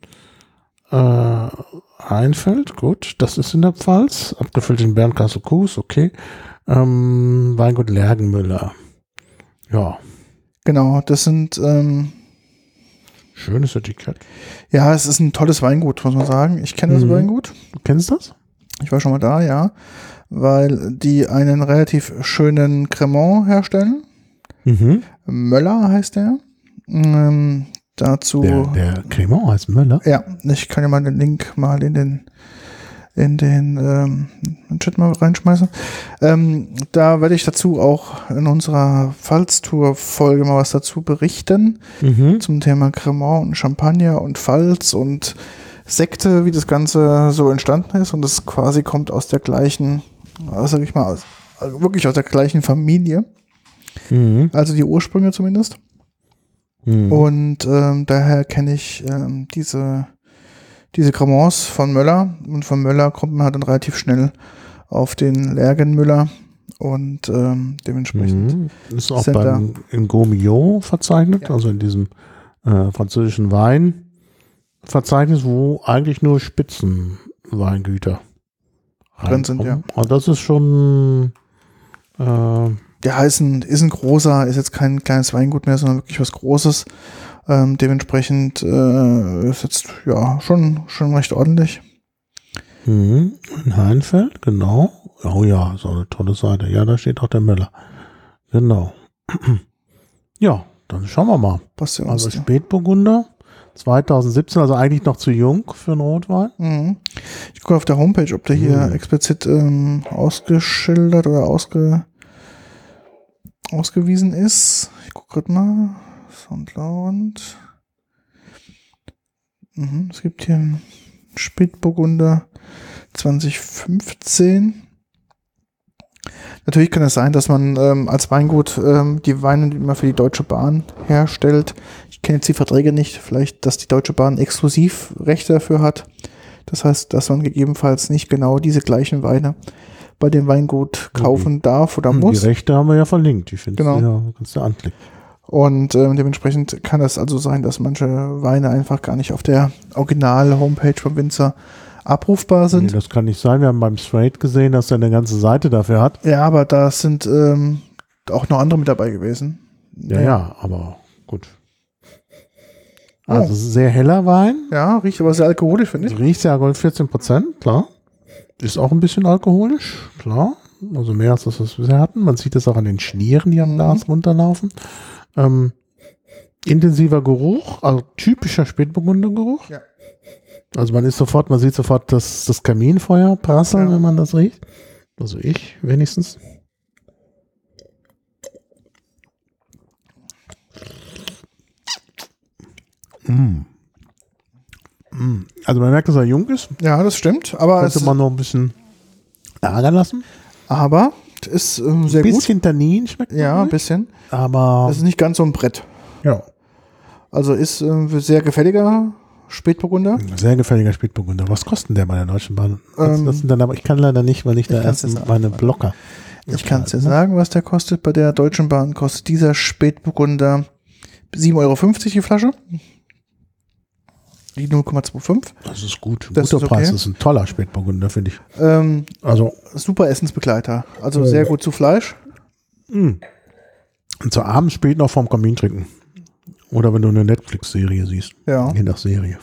Äh, Heinfeld, gut, das ist in der Pfalz. Abgefüllt in Bernkastel-Kues, okay. Ähm, Weingut Lärgenmüller. Ja, Genau, das sind, ähm, schönes Etikett. ja, es ist ein tolles Weingut, muss man sagen. Ich kenne das Mhm. Weingut. Du kennst das? Ich war schon mal da, ja. Weil die einen relativ schönen Cremant herstellen. Mhm. Möller heißt der. Ähm, dazu. Der, der Cremant heißt Möller. Ja, ich kann ja mal den Link mal in den in den ähm, in den Chat mal reinschmeißen. Ähm, da werde ich dazu auch in unserer Pfalz-Tour-Folge mal was dazu berichten. Mhm. Zum Thema Cremant und Champagner und Pfalz und Sekte, wie das Ganze so entstanden ist. Und das quasi kommt aus der gleichen, sag ich mal, aus, also wirklich aus der gleichen Familie. Mhm. Also die Ursprünge zumindest. Mhm. Und ähm, daher kenne ich ähm, diese, diese Cremants von Möller. Und von Möller kommt man halt dann relativ schnell auf den Lärgenmüller. Und ähm, dementsprechend. Mhm. Ist auch sind beim in Gourmillon verzeichnet, Ja. also in diesem äh, französischen Weinverzeichnis, wo eigentlich nur Spitzenweingüter Drin sind, ja. reinkommen. Und das ist schon äh, Der ist ein, ist ein großer, ist jetzt kein kleines Weingut mehr, sondern wirklich was Großes. Ähm, dementsprechend äh, ist jetzt ja schon, schon recht ordentlich. mhm. in Heinfeld, genau. Oh ja, so eine tolle Seite. Ja, da steht auch der Möller. Genau. Ja, dann schauen wir mal. Passt ja Also uns. Spätburgunder zwanzig siebzehn, also eigentlich noch zu jung für einen Rotwein. Mhm. Ich gucke auf der Homepage, ob der hier Mhm. explizit ähm, ausgeschildert oder ausge, ausgewiesen ist. Ich gucke gerade mal. Soundlaund. Mhm. Es gibt hier einen Spätburgunder zwanzig fünfzehn. Natürlich kann es sein, dass man ähm, als Weingut ähm, die Weine, die man für die Deutsche Bahn herstellt, ich kenne jetzt die Verträge nicht, vielleicht, dass die Deutsche Bahn Exklusivrechte dafür hat. Das heißt, dass man gegebenenfalls nicht genau diese gleichen Weine bei dem Weingut kaufen darf oder muss. Die Rechte haben wir ja verlinkt. Die findest Genau. du ja, kannst du anklicken. Und äh, dementsprechend kann es also sein, dass manche Weine einfach gar nicht auf der Original-Homepage vom Winzer abrufbar sind. Nee, das kann nicht sein. Wir haben beim Straight gesehen, dass er eine ganze Seite dafür hat. Ja, aber da sind ähm, auch noch andere mit dabei gewesen. Ja, ja, ja, aber gut. Also oh. Sehr heller Wein. Ja, riecht aber sehr alkoholisch, finde ich. Riecht sehr alkoholisch, vierzehn Prozent, klar. Ist auch ein bisschen alkoholisch, klar. Also mehr als das, was wir bisher hatten. Man sieht es auch an den Schnieren, die am mhm. Glas runterlaufen. Ähm, intensiver Geruch, also typischer Spätburgundergeruch. Ja. Also man ist sofort, man sieht sofort das, das Kaminfeuer prasseln, ja. wenn man das riecht. Also ich wenigstens. Mm. Mm. Also man merkt, dass er jung ist. Ja, das stimmt. Aber könnte man noch ein bisschen lagern lassen. Aber ist ähm, sehr gut. Ein bisschen gut. Tannin schmeckt. Ja, ein bisschen. Aber das ist nicht ganz so ein Brett. Ja. Also ist äh, sehr gefälliger Spätburgunder. Sehr gefälliger Spätburgunder. Was kostet der bei der Deutschen Bahn? Ähm, das sind dann aber, ich kann leider nicht, weil ich, ich da erst meine Blocker. Ich kann es dir sagen, was der kostet. Bei der Deutschen Bahn kostet dieser Spätburgunder sieben Euro fünfzig die Flasche. Die null Komma fünfundzwanzig. Das ist gut. Ein das guter ist okay. Preis. Das ist ein toller Spätburgunder, finde ich. Ähm, also super Essensbegleiter. Also oh. sehr gut zu Fleisch. Mm. Und zu Abend spät noch vorm Kamin trinken. Oder wenn du eine Netflix-Serie siehst. Ja. Je nach Serie.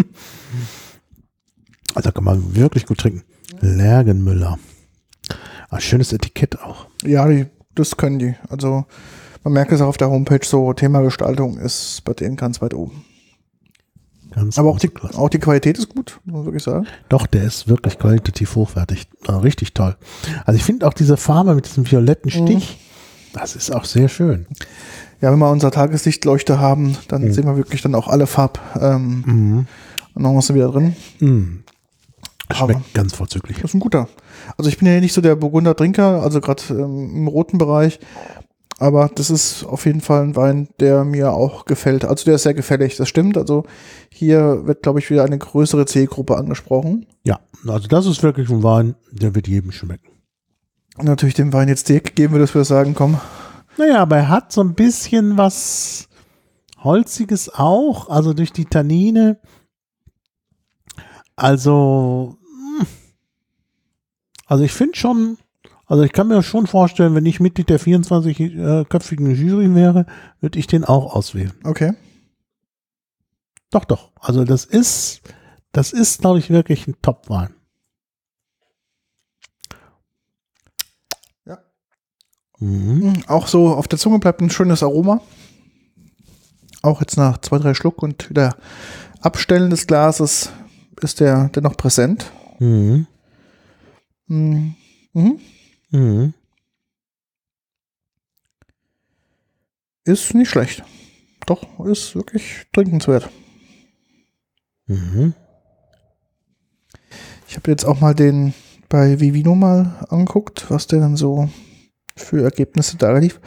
Also kann man wirklich gut trinken. Lergenmüller. Ah, schönes Etikett auch. Ja, die, das können die. Also man merkt es auch auf der Homepage so, Thema Gestaltung ist bei denen ganz weit oben. Ganz Aber auch die, auch die Qualität ist gut, muss man wirklich sagen. Doch, der ist wirklich qualitativ hochwertig. Ah, richtig toll. Also ich finde auch diese Farbe mit diesem violetten Stich, mhm. das ist auch sehr schön. Ja, wenn wir unser Tageslichtleuchter haben, dann mhm. sehen wir wirklich dann auch alle Farb ähm, mhm. und dann hast du wieder drin. Mhm. Schmeckt aber ganz vorzüglich. Das ist ein guter. Also ich bin ja nicht so der Burgunder-Trinker, also gerade ähm, im roten Bereich, aber das ist auf jeden Fall ein Wein, der mir auch gefällt. Also der ist sehr gefällig, das stimmt. Also hier wird, glaube ich, wieder eine größere Zielgruppe angesprochen. Ja, also das ist wirklich ein Wein, der wird jedem schmecken. Und natürlich dem Wein jetzt die Ecke geben wir, dass wir sagen, komm. Naja, aber er hat so ein bisschen was Holziges auch, also durch die Tannine. Also, also ich finde schon, also ich kann mir schon vorstellen, wenn ich Mitglied der vierundzwanzig-köpfigen Jury wäre, würde ich den auch auswählen. Okay. Doch, doch. Also das ist, das ist, glaube ich, wirklich ein Top-Wein. Ja. Mhm. Auch so auf der Zunge bleibt ein schönes Aroma. Auch jetzt nach zwei, drei Schluck und wieder Abstellen des Glases ist der dennoch präsent. Mhm. Mhm. Mhm. Mhm. Ist nicht schlecht. Doch, ist wirklich trinkenswert. Mhm. Ich habe jetzt auch mal den bei Vivino mal angeguckt, was der dann so für Ergebnisse da lief.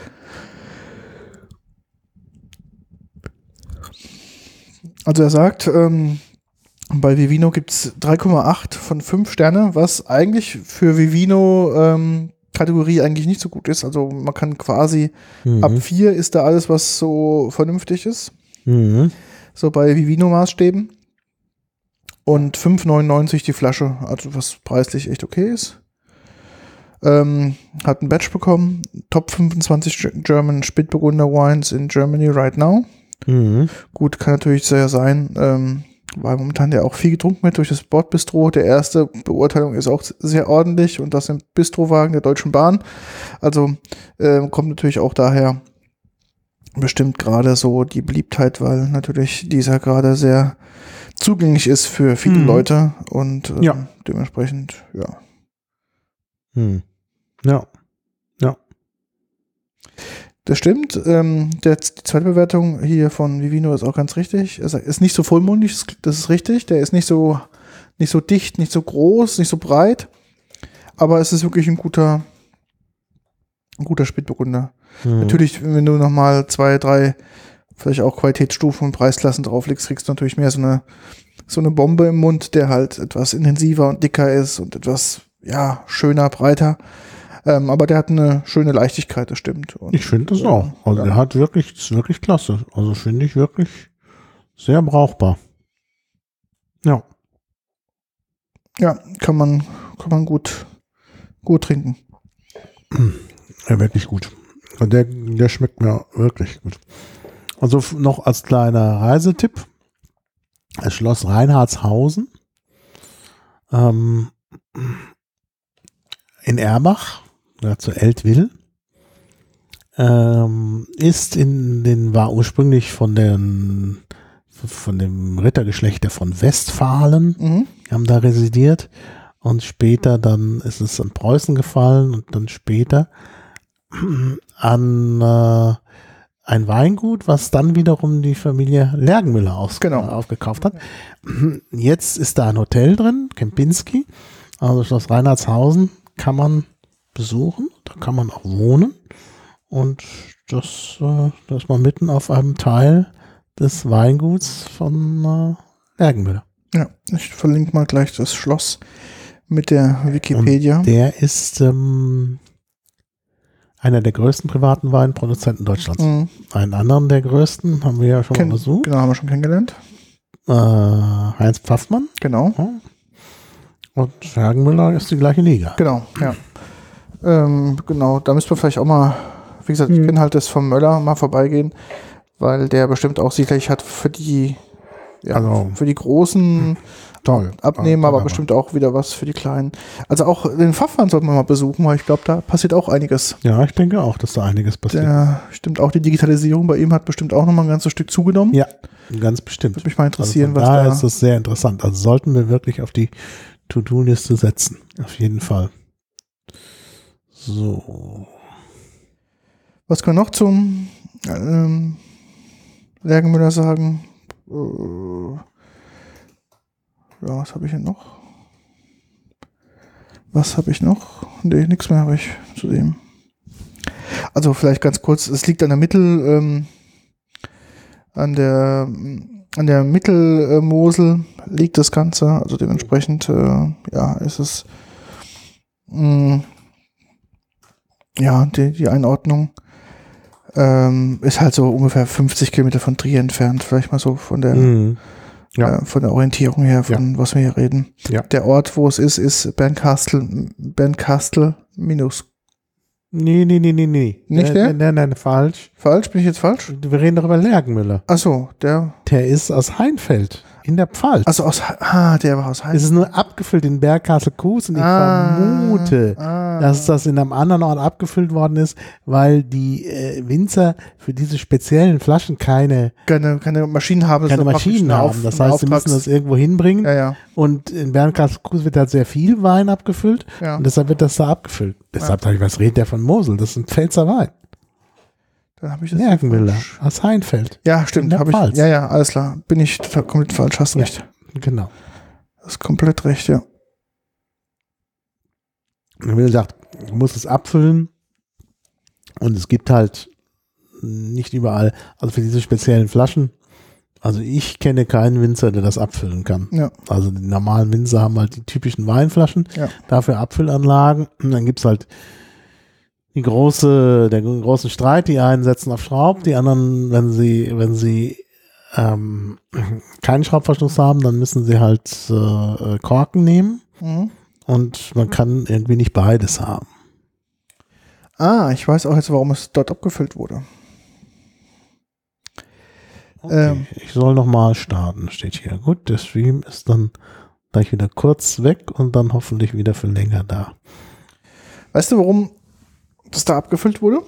Also er sagt, ähm, bei Vivino gibt es drei Komma acht von fünf Sterne, was eigentlich für Vivino ähm, Kategorie eigentlich nicht so gut ist. Also man kann quasi, mhm. ab vier ist da alles, was so vernünftig ist. Mhm. So bei Vivino-Maßstäben. Und fünf neunundneunzig die Flasche, also was preislich echt okay ist. Ähm, hat ein Badge bekommen. Top fünfundzwanzig German Spätburgunder Wines in Germany right now. Mhm. Gut, kann natürlich sehr sein, ähm, weil momentan ja auch viel getrunken wird durch das Bordbistro. Der erste Beurteilung ist auch sehr ordentlich und das sind Bistrowagen der Deutschen Bahn. Also ähm, kommt natürlich auch daher bestimmt gerade so die Beliebtheit, weil natürlich dieser gerade sehr zugänglich ist für viele mhm. Leute und ähm, ja. dementsprechend, ja. Mhm. Ja. Ja. Das stimmt. Ähm, der, die zweite Bewertung hier von Vivino ist auch ganz richtig. Er ist nicht so vollmundig, das ist richtig. Der ist nicht so, nicht so dicht, nicht so groß, nicht so breit. Aber es ist wirklich ein guter, ein guter Spätburgunder. Mhm. Natürlich, wenn du nochmal zwei, drei, vielleicht auch Qualitätsstufen und Preisklassen drauflegst, kriegst du natürlich mehr so eine, so eine Bombe im Mund, der halt etwas intensiver und dicker ist und etwas, ja, schöner, breiter. Ähm, aber der hat eine schöne Leichtigkeit, das stimmt. Und, Ich finde das äh, auch. Also ja. der hat wirklich, ist wirklich klasse. Also finde ich wirklich sehr brauchbar. Ja. Ja, kann man, kann man gut, gut trinken. Ja, wirklich gut. Und der, der schmeckt mir wirklich gut. Also f- noch als kleiner Reisetipp. Das Schloss Reinhardshausen ähm, in Erbach, ja, zu Eltville, ähm, ist in den, war ursprünglich von den, von dem Rittergeschlecht der von Westfalen, Mhm. die haben da residiert und später dann ist es an Preußen gefallen und dann später an äh, ein Weingut, was dann wiederum die Familie Lergenmüller aus, Genau. äh, aufgekauft hat. Jetzt ist da ein Hotel drin, Kempinski, also Schloss Reinhardshausen kann man besuchen, da kann man auch wohnen und das, äh, da ist man mitten auf einem Teil des Weinguts von äh, Lergenmüller. Ja, ich verlinke mal gleich das Schloss mit der Wikipedia. Und der ist ähm, einer der größten privaten Weinproduzenten Deutschlands. Mhm. Einen anderen der größten haben wir ja schon Ken- mal besucht. Genau, haben wir schon kennengelernt. Äh, Heinz Pfaffmann. Genau, Ja. Und Lergenmüller ist die gleiche Liga. genau, ja. Ähm, genau, da müssen wir vielleicht auch mal, wie gesagt, ich Mhm. kenne halt das vom Möller mal vorbeigehen, weil der bestimmt auch sicherlich hat für die, ja, Also- für die großen Toll. Abnehmen, aber Toller bestimmt auch wieder was für die Kleinen. Also auch den Pfaffmann sollten wir mal besuchen, weil ich glaube, da passiert auch einiges. Wein. Ja, ich denke auch, dass da einiges passiert. Der, stimmt auch die Digitalisierung bei ihm hat bestimmt auch nochmal ein ganzes Stück zugenommen. Ja, ganz bestimmt. Würde mich mal interessieren, also von was daher da. ist das sehr interessant. Also sollten wir wirklich auf die To-Do-Liste setzen. Auf jeden Fall. So. Was können wir noch zum ähm, Lergenmüller sagen? Äh, ja, was habe ich denn noch? Was habe ich noch? Nee, nichts mehr habe ich zu dem. Also vielleicht ganz kurz, es liegt an der Mittel, ähm, an der an der Mittelmosel liegt das Ganze, also dementsprechend äh, ja, ist es mh, ja, die, die Einordnung ähm, ist halt so ungefähr fünfzig Kilometer von Trier entfernt, vielleicht mal so von der Mhm. Ja. äh, von der Orientierung her, von was wir hier reden. Ja. Der Ort, wo es ist, ist Bernkastel, Bernkastel minus. Nee, nee, nee, nee, nee. Nicht Nein, der? Nein, nein, nein, falsch. Falsch? Bin ich jetzt falsch? Wir reden doch über Lergenmüller. Achso, der. Der ist aus Heinfeld in der Pfalz. Also aus. Ah, der war aus Es Heinz. ist nur abgefüllt in Bergkastel-Kues und ich Ah, vermute, ah. dass das in einem anderen Ort abgefüllt worden ist, weil die äh, Winzer für diese speziellen Flaschen keine, Keine, keine Maschinen haben. das keine ist praktisch Maschinen eine haben. Auf- Das eine heißt, sie müssen Auftrags- das irgendwo hinbringen. Ja, ja. Und in Bernkastel-Kues wird halt sehr viel Wein abgefüllt Ja. und deshalb wird das da abgefüllt. Deshalb sage ich, was redet der von Mosel? Das ist ein Pfälzer Wein. Dann habe ich das. Lergenmüller falsch. aus Heinfeld. Ja, In stimmt. der Habe ich. Pfalz. Ja, ja, alles klar. Bin ich total komplett falsch. Hast Ja. recht. Genau. Das ist komplett recht, ja. Und wie gesagt, du musst es abfüllen und es gibt halt nicht überall, also für diese speziellen Flaschen, also ich kenne keinen Winzer, der das abfüllen kann. Ja. Also die normalen Winzer haben halt die typischen Weinflaschen, Ja. dafür Abfüllanlagen und dann gibt es halt die große, der großen Streit, die einen setzen auf Schraub, die anderen, wenn sie, wenn sie ähm, keinen Schraubverschluss haben, dann müssen sie halt äh, Korken nehmen Mhm. und man kann irgendwie nicht beides haben. Ah, ich weiß auch jetzt, warum es dort abgefüllt wurde. Okay, Ähm. ich soll nochmal starten, steht hier. Gut, der Stream ist dann gleich wieder kurz weg und dann hoffentlich wieder für länger da. Weißt du, warum das da abgefüllt wurde?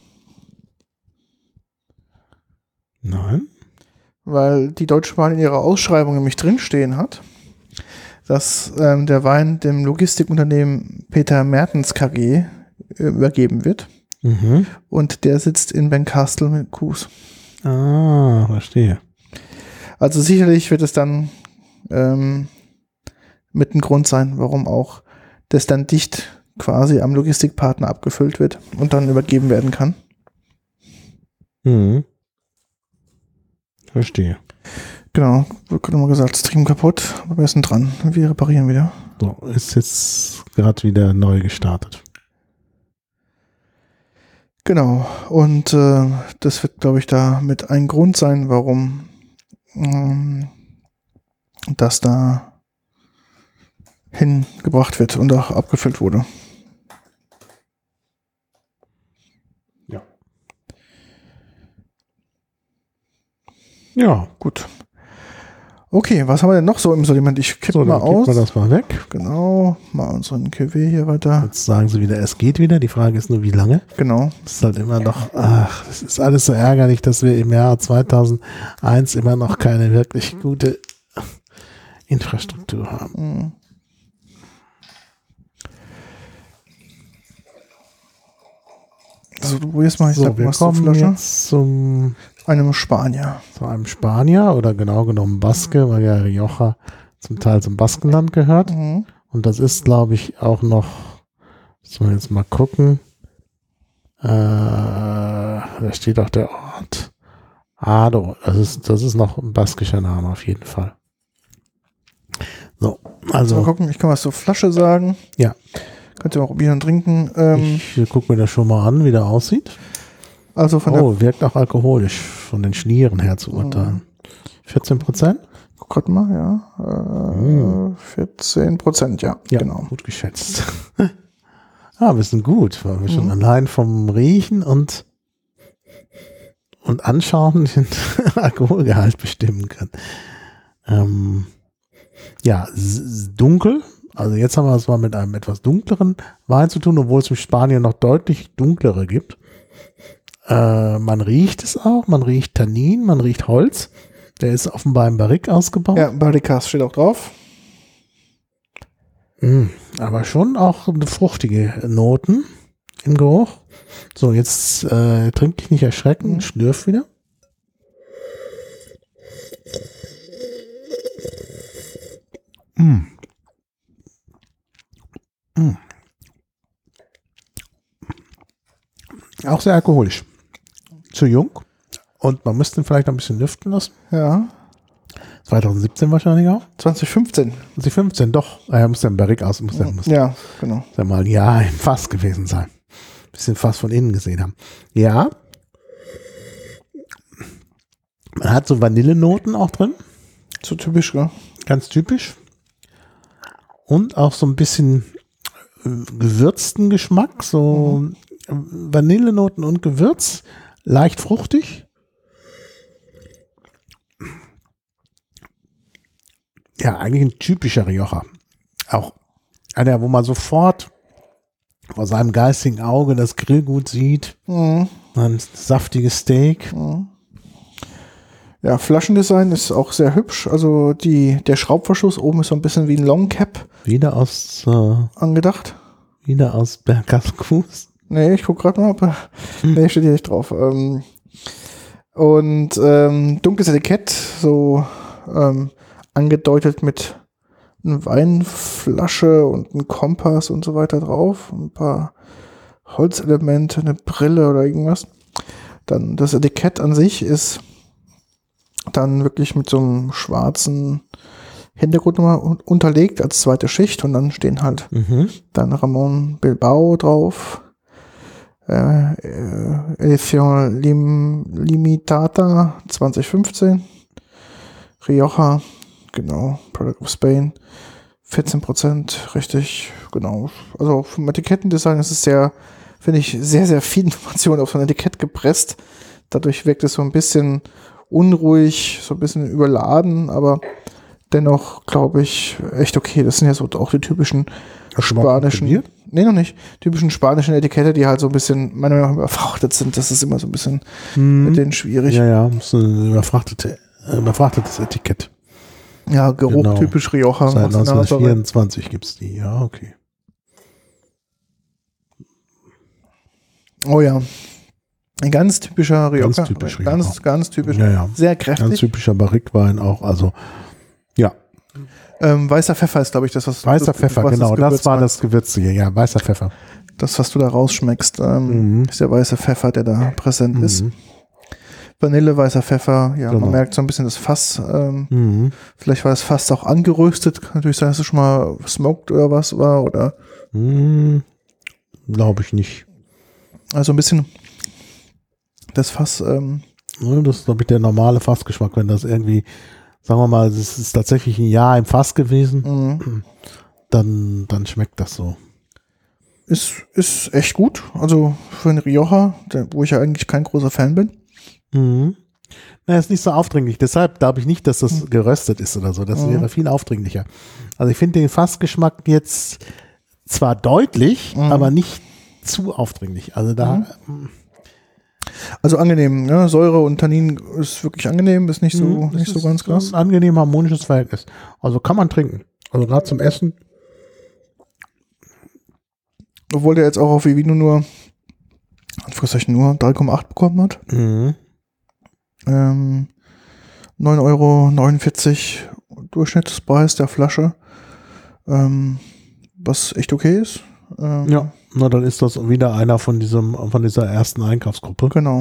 Nein? Weil die Deutsche Bahn in ihrer Ausschreibung nämlich drinstehen hat, dass ähm, der Wein dem Logistikunternehmen Peter Mertens K G äh, übergeben wird. Mhm. Und der sitzt in Bernkastel mit Kues. Ah, verstehe. Also sicherlich wird es dann ähm, mit ein Grund sein, warum auch das dann dicht quasi am Logistikpartner abgefüllt wird und dann übergeben werden kann. Mhm. Verstehe. Genau, wird gerade mal gesagt, Stream kaputt, aber wir sind dran. Wir reparieren wieder. So, ist jetzt gerade wieder neu gestartet. Genau. Und äh, das wird, glaube ich, da mit ein Grund sein, warum ähm, das da hingebracht wird und auch abgefüllt wurde. Ja. Ja. Gut. Okay, was haben wir denn noch so im Sortiment? Ich kippe So, mal dann kippen aus. wir das mal weg. Genau, mal unseren Cuvée hier weiter. Jetzt sagen sie wieder, es geht wieder. Die Frage ist nur, wie lange. Genau. Das ist halt immer noch, ach, das ist alles so ärgerlich, dass wir im Jahr zweitausendeins immer noch keine wirklich gute Infrastruktur haben. Mhm. Also du probierst mal, ich So, sag, wir was zur kommen Flasche. jetzt zum, Einem Spanier. zu einem Spanier oder genau genommen Baske, weil ja Rioja zum Teil zum Baskenland gehört. Mhm. Und das ist, glaube ich, auch noch, müssen wir jetzt mal gucken, äh, da steht auch der Ort. Ado, das ist, das ist noch ein baskischer Name auf jeden Fall. So, Also mal also gucken, ich kann was zur Flasche sagen. Ja. Könnt ihr mal probieren und trinken. Ähm, ich gucke mir das schon mal an, wie der aussieht. also von der, Oh, wirkt auch alkoholisch, von den Schnieren her zu urteilen. vierzehn Prozent? guck grad mal, ja. Äh, Mm. vierzehn Prozent, ja, Ja, genau. gut geschätzt. Ah, wir sind gut, weil wir schon Mhm. allein vom Riechen und, und Anschauen den Alkoholgehalt bestimmen können. Ähm, ja, s- s- dunkel. Also jetzt haben wir es mal mit einem etwas dunkleren Wein zu tun, obwohl es in Spanien noch deutlich dunklere gibt. Äh, man riecht es auch, man riecht Tannin, man riecht Holz. Der ist offenbar im Barrique ausgebaut. Ja, Barricas steht auch drauf. Mm, aber schon auch eine fruchtige Noten im Geruch. So, jetzt äh, trinke ich nicht erschrecken, Mhm. schlürf wieder. Mm. Mm. Auch sehr alkoholisch. Zu jung. Und man müsste ihn vielleicht noch ein bisschen lüften lassen. Ja, zwanzig siebzehn wahrscheinlich auch. zwanzig fünfzehn. zwanzig fünfzehn, doch. Er muss ja im Barrique aus, muss, ja, muss Ja, genau. ja mal ein Jahr im Fass gewesen sein. Bisschen Fass von innen gesehen haben. Ja. Man hat so Vanillenoten auch drin. So typisch, gell? Ganz typisch. Und auch so ein bisschen äh, gewürzten Geschmack. So Mhm. äh, Vanillenoten und Gewürz. Leicht fruchtig. Ja, eigentlich ein typischer Rioja. Auch einer, wo man sofort vor seinem geistigen Auge das Grillgut sieht. Mhm. Ein saftiges Steak. Mhm. Ja, Flaschendesign ist auch sehr hübsch. Also die, der Schraubverschluss oben ist so ein bisschen wie ein Long Cap Wieder aus, äh, angedacht. wieder aus Bergascus. Nee, ich guck gerade mal, ob er, nee, steht hier nicht drauf. Ähm, und ähm, dunkles Etikett, so ähm, angedeutet mit einer Weinflasche und einem Kompass und so weiter drauf. Ein paar Holzelemente, eine Brille oder irgendwas. Dann das Etikett an sich ist dann wirklich mit so einem schwarzen Hintergrund nochmal un- unterlegt als zweite Schicht und dann stehen halt Mhm. dann Ramon Bilbao drauf. Äh, äh, Edition Lim, Limitata zwanzig fünfzehn. Rioja, genau, Product of Spain. vierzehn Prozent, richtig, genau. Also vom Etikettendesign ist es sehr, finde ich, sehr, sehr viel Information auf so ein Etikett gepresst. Dadurch wirkt es so ein bisschen unruhig, so ein bisschen überladen, aber dennoch, glaube ich, echt okay. Das sind ja so auch die typischen Hast du mal spanischen, probiert? nee, noch nicht, typischen spanischen Etikette, die halt so ein bisschen, meiner Meinung nach, überfrachtet sind. Das ist immer so ein bisschen mit denen schwierig. Ja, ja, das ist ein überfrachtete, überfrachtetes Etikett. Ja, Geruch Genau. typisch Rioja. Seit aus der Nase rein. neunzehnhundertvierundzwanzig gibt es die, ja, okay. Oh ja. Ein ganz typischer Rioja. Ganz typisch Rioja. Ganz, ganz typisch. Ja, ja. Sehr Ganz kräftig. typischer Barrique-Wein auch, also, ja. Ähm, weißer Pfeffer ist, glaube ich, das, was Weißer das, Pfeffer, was genau, das, Gewürz war macht. das Gewürzige, ja, weißer Pfeffer. Das, was du da rausschmeckst, ähm, Mhm. ist der weiße Pfeffer, der da präsent ist. Mhm. Vanille, weißer Pfeffer, ja, Genau. man merkt so ein bisschen das Fass. Ähm, Mhm. vielleicht war das Fass auch angeröstet. Kann natürlich sein, dass es schon mal smoked oder was war. Oder Mhm. Glaube ich nicht. also ein bisschen das Fass. Ähm, Ja, das ist, glaube ich, der normale Fassgeschmack, wenn das irgendwie, sagen wir mal, es ist tatsächlich ein Jahr im Fass gewesen, mhm. dann, dann schmeckt das so. ist, ist echt gut. Also für einen Rioja, der, wo ich ja eigentlich kein großer Fan bin. Mhm. Na, ist nicht so aufdringlich. Deshalb glaube ich nicht, dass das Mhm. geröstet ist oder so. Das Mhm. wäre viel aufdringlicher. Also ich finde den Fassgeschmack jetzt zwar deutlich, Mhm. aber nicht zu aufdringlich. Also da. Mhm. Also angenehm, ne? Säure und Tannin ist wirklich angenehm, ist nicht so, Mhm, nicht so ganz krass. Ein angenehm harmonisches Verhältnis. Also kann man trinken. Also gerade zum Essen. Obwohl der jetzt auch auf Vivino nur, nur drei Komma acht bekommen hat. Mhm. Ähm, neun Euro neunundvierzig Durchschnittspreis der Flasche. Ähm, was echt okay ist. Ähm, Ja, na dann ist das wieder einer von diesem, von dieser ersten Einkaufsgruppe. Genau.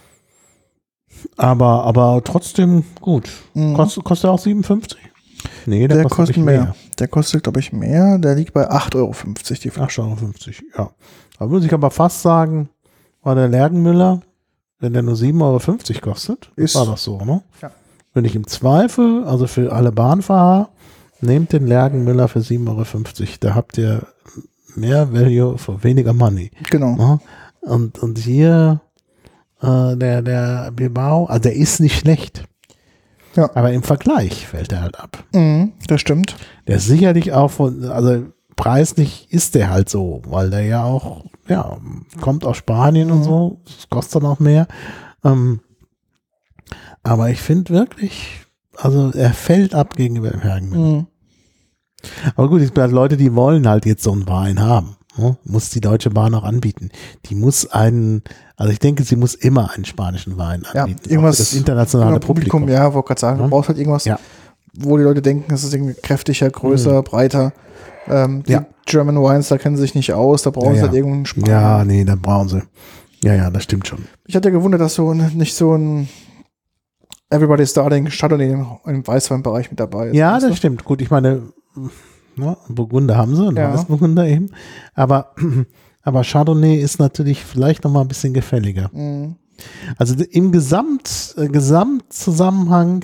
Aber, aber trotzdem gut. Mhm. Kostet, kostet er auch siebenundfünfzig? Nee, der, Der kostet, kostet nicht mehr. mehr. Der kostet, glaube ich, mehr. Der liegt bei acht Euro fünfzig die Flasche. acht Euro fünfzig, ja. Da würde ich aber fast sagen, war der Lergenmüller, wenn der nur sieben Euro fünfzig kostet, Ist- war das so, ne? Ja. Wenn ich im Zweifel, also für alle Bahnfahrer, nehmt den Lergenmüller für sieben Euro fünfzig. Da habt ihr mehr Value für weniger Money. Genau. Ne? Und, und hier äh, der, der Bilbao, also der ist nicht schlecht. Ja. Aber im Vergleich fällt er halt ab. Mhm, das stimmt. Der ist sicherlich auch von, also preislich ist der halt so, weil der ja auch, ja, kommt aus Spanien Mhm. und so, das kostet dann auch mehr. Ähm, aber ich finde wirklich, also er fällt ab gegenüber dem Hergenmüller. Mhm. Aber gut, es gibt halt Leute, die wollen halt jetzt so einen Wein haben. Ne? Muss die Deutsche Bahn auch anbieten. Die muss einen, also ich denke, sie muss immer einen spanischen Wein Ja, anbieten. auch irgendwas. für das internationale irgendein Publikum. Publikum. Ja, wollte gerade sagen, Ja. du brauchst halt irgendwas, Ja. wo die Leute denken, es ist irgendwie kräftiger, größer, breiter. Ähm, die Ja. German Wines, da kennen sie sich nicht aus, da brauchen Ja, sie ja. halt irgendeinen Spanier. Ja, nee, dann brauchen sie. Ja, ja, das stimmt schon. Ich hatte ja gewundert, dass so ein, nicht so ein Everybody's Darling Chardonnay im, im Weißweinbereich mit dabei ist. Ja, weißt das du? stimmt. Gut, ich meine, ne, Burgunder haben sie, und Ja. Weißburgunder eben. Aber, aber Chardonnay ist natürlich vielleicht noch mal ein bisschen gefälliger. Mhm. Also im Gesamt, äh, Gesamtzusammenhang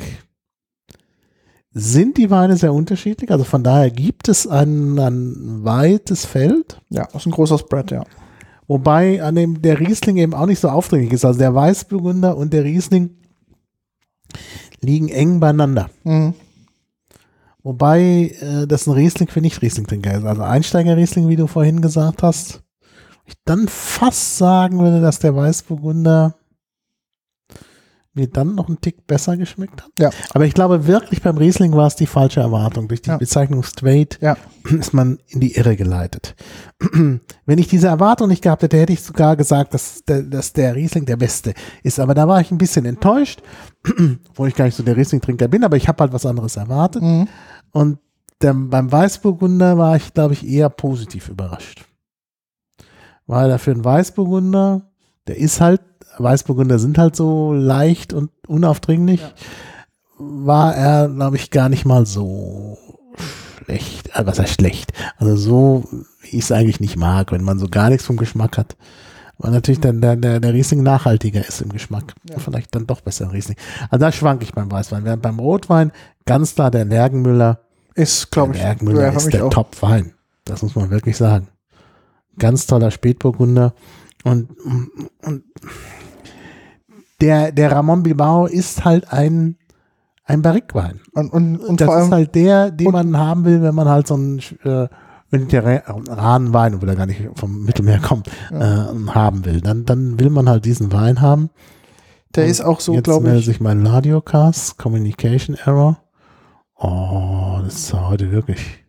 sind die Weine sehr unterschiedlich. Also von daher gibt es ein, ein weites Feld. Ja, das ist ein großer Spread, ja. Wobei an dem der Riesling eben auch nicht so aufdringlich ist. Also der Weißburgunder und der Riesling liegen eng beieinander. Mhm. Wobei äh, das ein Riesling für Nicht-Riesling-Trinker ist. Also Einsteiger-Riesling, wie du vorhin gesagt hast. Ich dann fast sagen würde, dass der Weißburgunder mir dann noch einen Tick besser geschmeckt hat. Ja. Aber ich glaube wirklich, beim Riesling war es die falsche Erwartung. Durch die Ja. Bezeichnung straight Ja. ist man in die Irre geleitet. Wenn ich diese Erwartung nicht gehabt hätte, hätte ich sogar gesagt, dass der, dass der Riesling der beste ist. Aber da war ich ein bisschen enttäuscht, obwohl ich gar nicht so der Riesling-Trinker bin, aber ich habe halt was anderes erwartet. Mhm. Und der, beim Weißburgunder war ich, glaube ich, eher positiv überrascht. Weil er für einen Weißburgunder, der ist halt, Weißburgunder sind halt so leicht und unaufdringlich, Ja. war er, glaube ich, gar nicht mal so schlecht. Also was heißt schlecht? Also so, wie ich es eigentlich nicht mag, wenn man so gar nichts vom Geschmack hat. Weil natürlich dann der, der, der Riesling nachhaltiger ist im Geschmack. Ja. Vielleicht dann doch besser ein Riesling. Also da schwanke ich beim Weißwein. Während beim Rotwein ganz klar der Lergenmüller. Ist, glaube Der ich, Lergenmüller ja, für ist mich der auch. Top-Wein. Das muss man wirklich sagen. Ganz toller Spätburgunder. Und, und der, der Ramon Bilbao ist halt ein, ein Barrique-Wein. Und, und, und Das vor allem, ist halt der, den und- man haben will, wenn man halt so einen äh, mediterranen Wein, obwohl er gar nicht vom Mittelmeer kommt, äh, haben will. Dann, dann will man halt diesen Wein haben. der Und ist auch so, jetzt glaube meldet ich. sich mein Radiocast, Communication Error. Oh, das ist heute wirklich.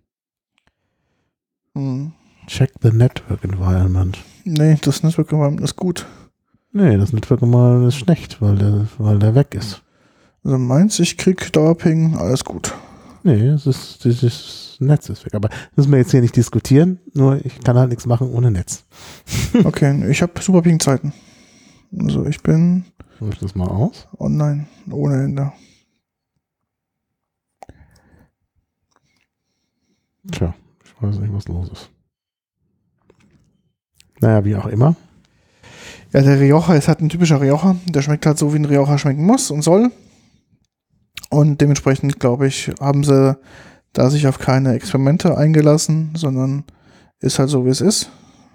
Hm. Check the Network Environment. Nee, das Network Environment ist gut. Nee, das Network Environment ist schlecht, weil der, weil der weg ist. Also meins, ich krieg Dauerping, alles gut. Nee, es ist, dieses Netz ist weg. Aber das müssen wir jetzt hier nicht diskutieren. Nur ich kann halt nichts machen ohne Netz. Okay, ich habe super Ping-Zeiten. Also ich bin Mach ich das mal aus? online, ohne Ende. Tja, ich weiß nicht, was los ist. Naja, wie auch immer. Ja, der Rioja ist halt ein typischer Rioja. Der schmeckt halt so, wie ein Rioja schmecken muss und soll. Und dementsprechend, glaube ich, haben sie da sich auf keine Experimente eingelassen, sondern ist halt so, wie es ist.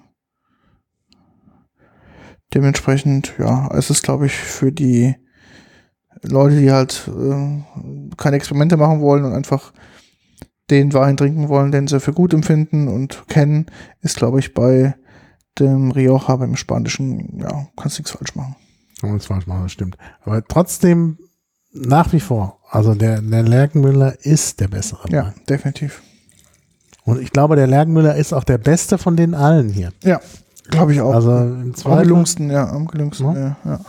Dementsprechend, ja, es ist, glaube ich, für die Leute, die halt äh, keine Experimente machen wollen und einfach den Wein trinken wollen, den sie für gut empfinden und kennen, ist, glaube ich, bei dem Rioja, beim Spanischen, ja, kannst nichts falsch machen. Kann man nichts falsch machen, das stimmt. Aber trotzdem nach wie vor, also der, der Lerchenmüller ist der bessere Wein. Ja, definitiv. Und ich glaube, der Lerchenmüller ist auch der beste von den allen hier. Ja, glaube ich auch. Also im am gelungensten, ja, am gelungensten, ja. ja.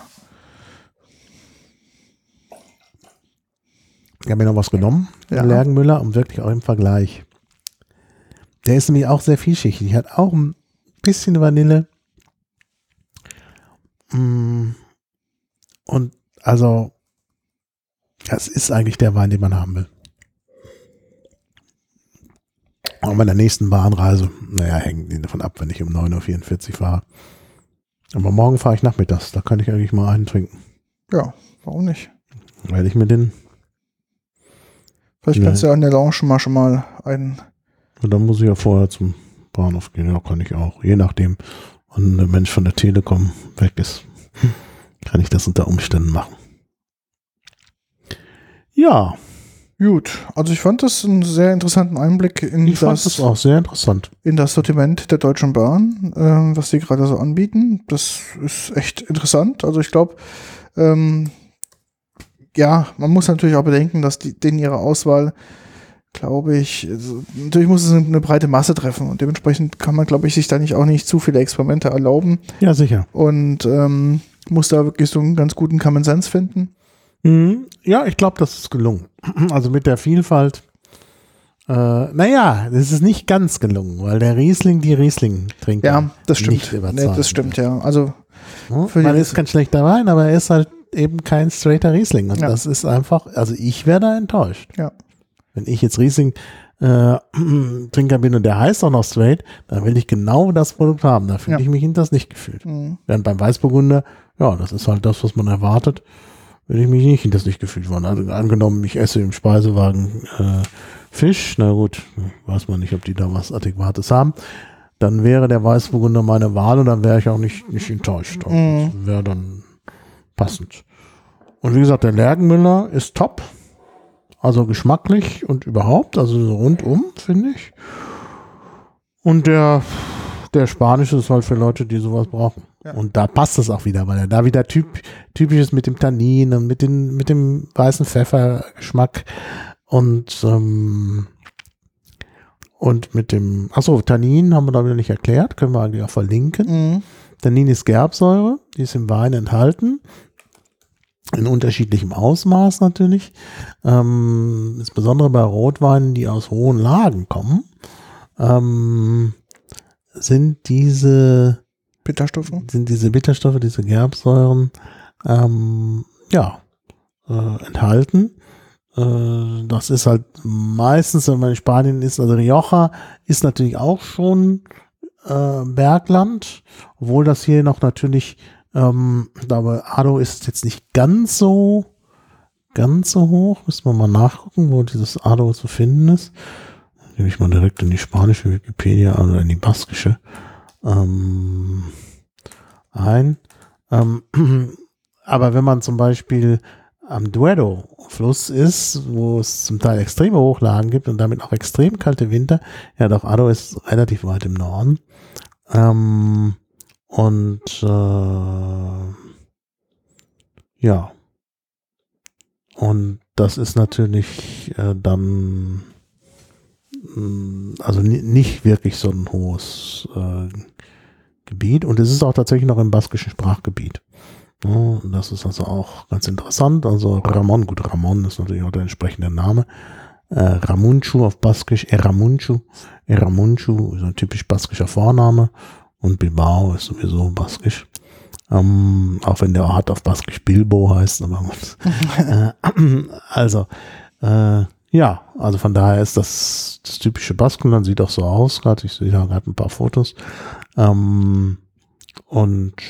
Ich habe mir noch was genommen, Ja. der Lerchenmüller, und wirklich auch im Vergleich. Der ist nämlich auch sehr vielschichtig. Hat auch ein bisschen Vanille. Und also, das ist eigentlich der Wein, den man haben will. Auch bei der nächsten Bahnreise, naja, hängt davon ab, wenn ich um neun Uhr vierundvierzig fahre. Aber morgen fahre ich nachmittags, da kann ich eigentlich mal einen trinken. Ja, warum nicht? Werde ich mir den. Vielleicht Ja. kannst du ja an der Lounge mal schon mal einen. Und dann muss ich ja vorher zum Bahnhof gehen. Ja, kann ich auch. Je nachdem, wann der Mensch von der Telekom weg ist, kann ich das unter Umständen machen. Ja, Gut, also ich fand das einen sehr interessanten Einblick in, ich fand das, das auch sehr interessant. in das Sortiment der Deutschen Bahn, ähm, was sie gerade so anbieten. Das ist echt interessant. Also ich glaube, ähm, ja, man muss natürlich auch bedenken, dass die, denen ihre Auswahl, glaube ich, also natürlich muss es eine breite Masse treffen und dementsprechend kann man, glaube ich, sich da nicht auch nicht zu viele Experimente erlauben Ja, sicher. und ähm, muss da wirklich so einen ganz guten Common Sense finden. Mhm. Ja, ich glaube, das ist gelungen. Also mit der Vielfalt. Äh, naja, das ist nicht ganz gelungen, weil der Riesling die Riesling trinkt. Ja, das stimmt. Nicht Nee, überzeugen. das stimmt, ja. Also Ja, für die man Ries- ist kein schlechter Wein, aber er ist halt eben kein straighter Riesling. Und Ja. das ist einfach, also ich wäre da enttäuscht. Ja. Wenn ich jetzt Riesling äh, Trinker bin und der heißt auch noch straight, dann will ich genau das Produkt haben. Da fühle Ja. ich mich in das nicht gefühlt. Mhm. Während beim Weißburgunder, ja, das ist halt das, was man erwartet, würde ich mich nicht in das nicht gefühlt worden. Also angenommen, ich esse im Speisewagen äh, Fisch, na gut, weiß man nicht, ob die da was Adäquates haben, dann wäre der Weißburgunder meine Wahl und dann wäre ich auch nicht, nicht enttäuscht. Also Mhm. das wäre dann passend. Und wie gesagt, der Lerchenmüller ist top. Also geschmacklich und überhaupt, also so rundum, finde ich. Und der, der Spanische ist halt für Leute, die sowas brauchen. Ja. Und da passt es auch wieder, weil er da wieder typ, typisch ist mit dem Tannin und mit, den, mit dem weißen Pfeffergeschmack und, ähm, und mit dem, achso, Tannin haben wir da wieder nicht erklärt, können wir eigentlich auch verlinken. Mhm. Tannin ist Gerbsäure, die ist im Wein enthalten. In unterschiedlichem Ausmaß natürlich. Ähm, insbesondere bei Rotweinen, die aus hohen Lagen kommen, ähm, sind diese, Bitterstoffe. sind diese Bitterstoffe, diese Gerbsäuren, ähm, ja, äh, enthalten. Äh, das ist halt meistens, wenn man in Spanien ist, also Rioja ist natürlich auch schon äh, Bergland, obwohl das hier noch natürlich Ähm, aber Ado ist jetzt nicht ganz so ganz so hoch. Müssen wir mal nachgucken, wo dieses Ado zu finden ist. Nehme ich mal direkt in die spanische Wikipedia oder in die baskische ähm, ein. Ähm, aber wenn man zum Beispiel am Duero-Fluss ist, wo es zum Teil extreme Hochlagen gibt und damit auch extrem kalte Winter, ja doch, Ado ist relativ weit im Norden. Ähm, Und äh, ja, und das ist natürlich äh, dann mh, also ni- nicht wirklich so ein hohes äh, Gebiet und es ist auch tatsächlich noch im baskischen Sprachgebiet. Ja, das ist also auch ganz interessant. Also Ramon, gut, Ramon ist natürlich auch der entsprechende Name. Äh, Ramunchu auf Baskisch, Eramunchu, Eramunchu ist ein typisch baskischer Vorname. Und Bilbao ist sowieso baskisch. Ähm, auch wenn der Ort auf Baskisch Bilbo heißt. Aber äh, also, äh, ja, also von daher ist das das typische Baskenland, sieht auch so aus. Gerade ich sehe da gerade ein paar Fotos. Ähm, und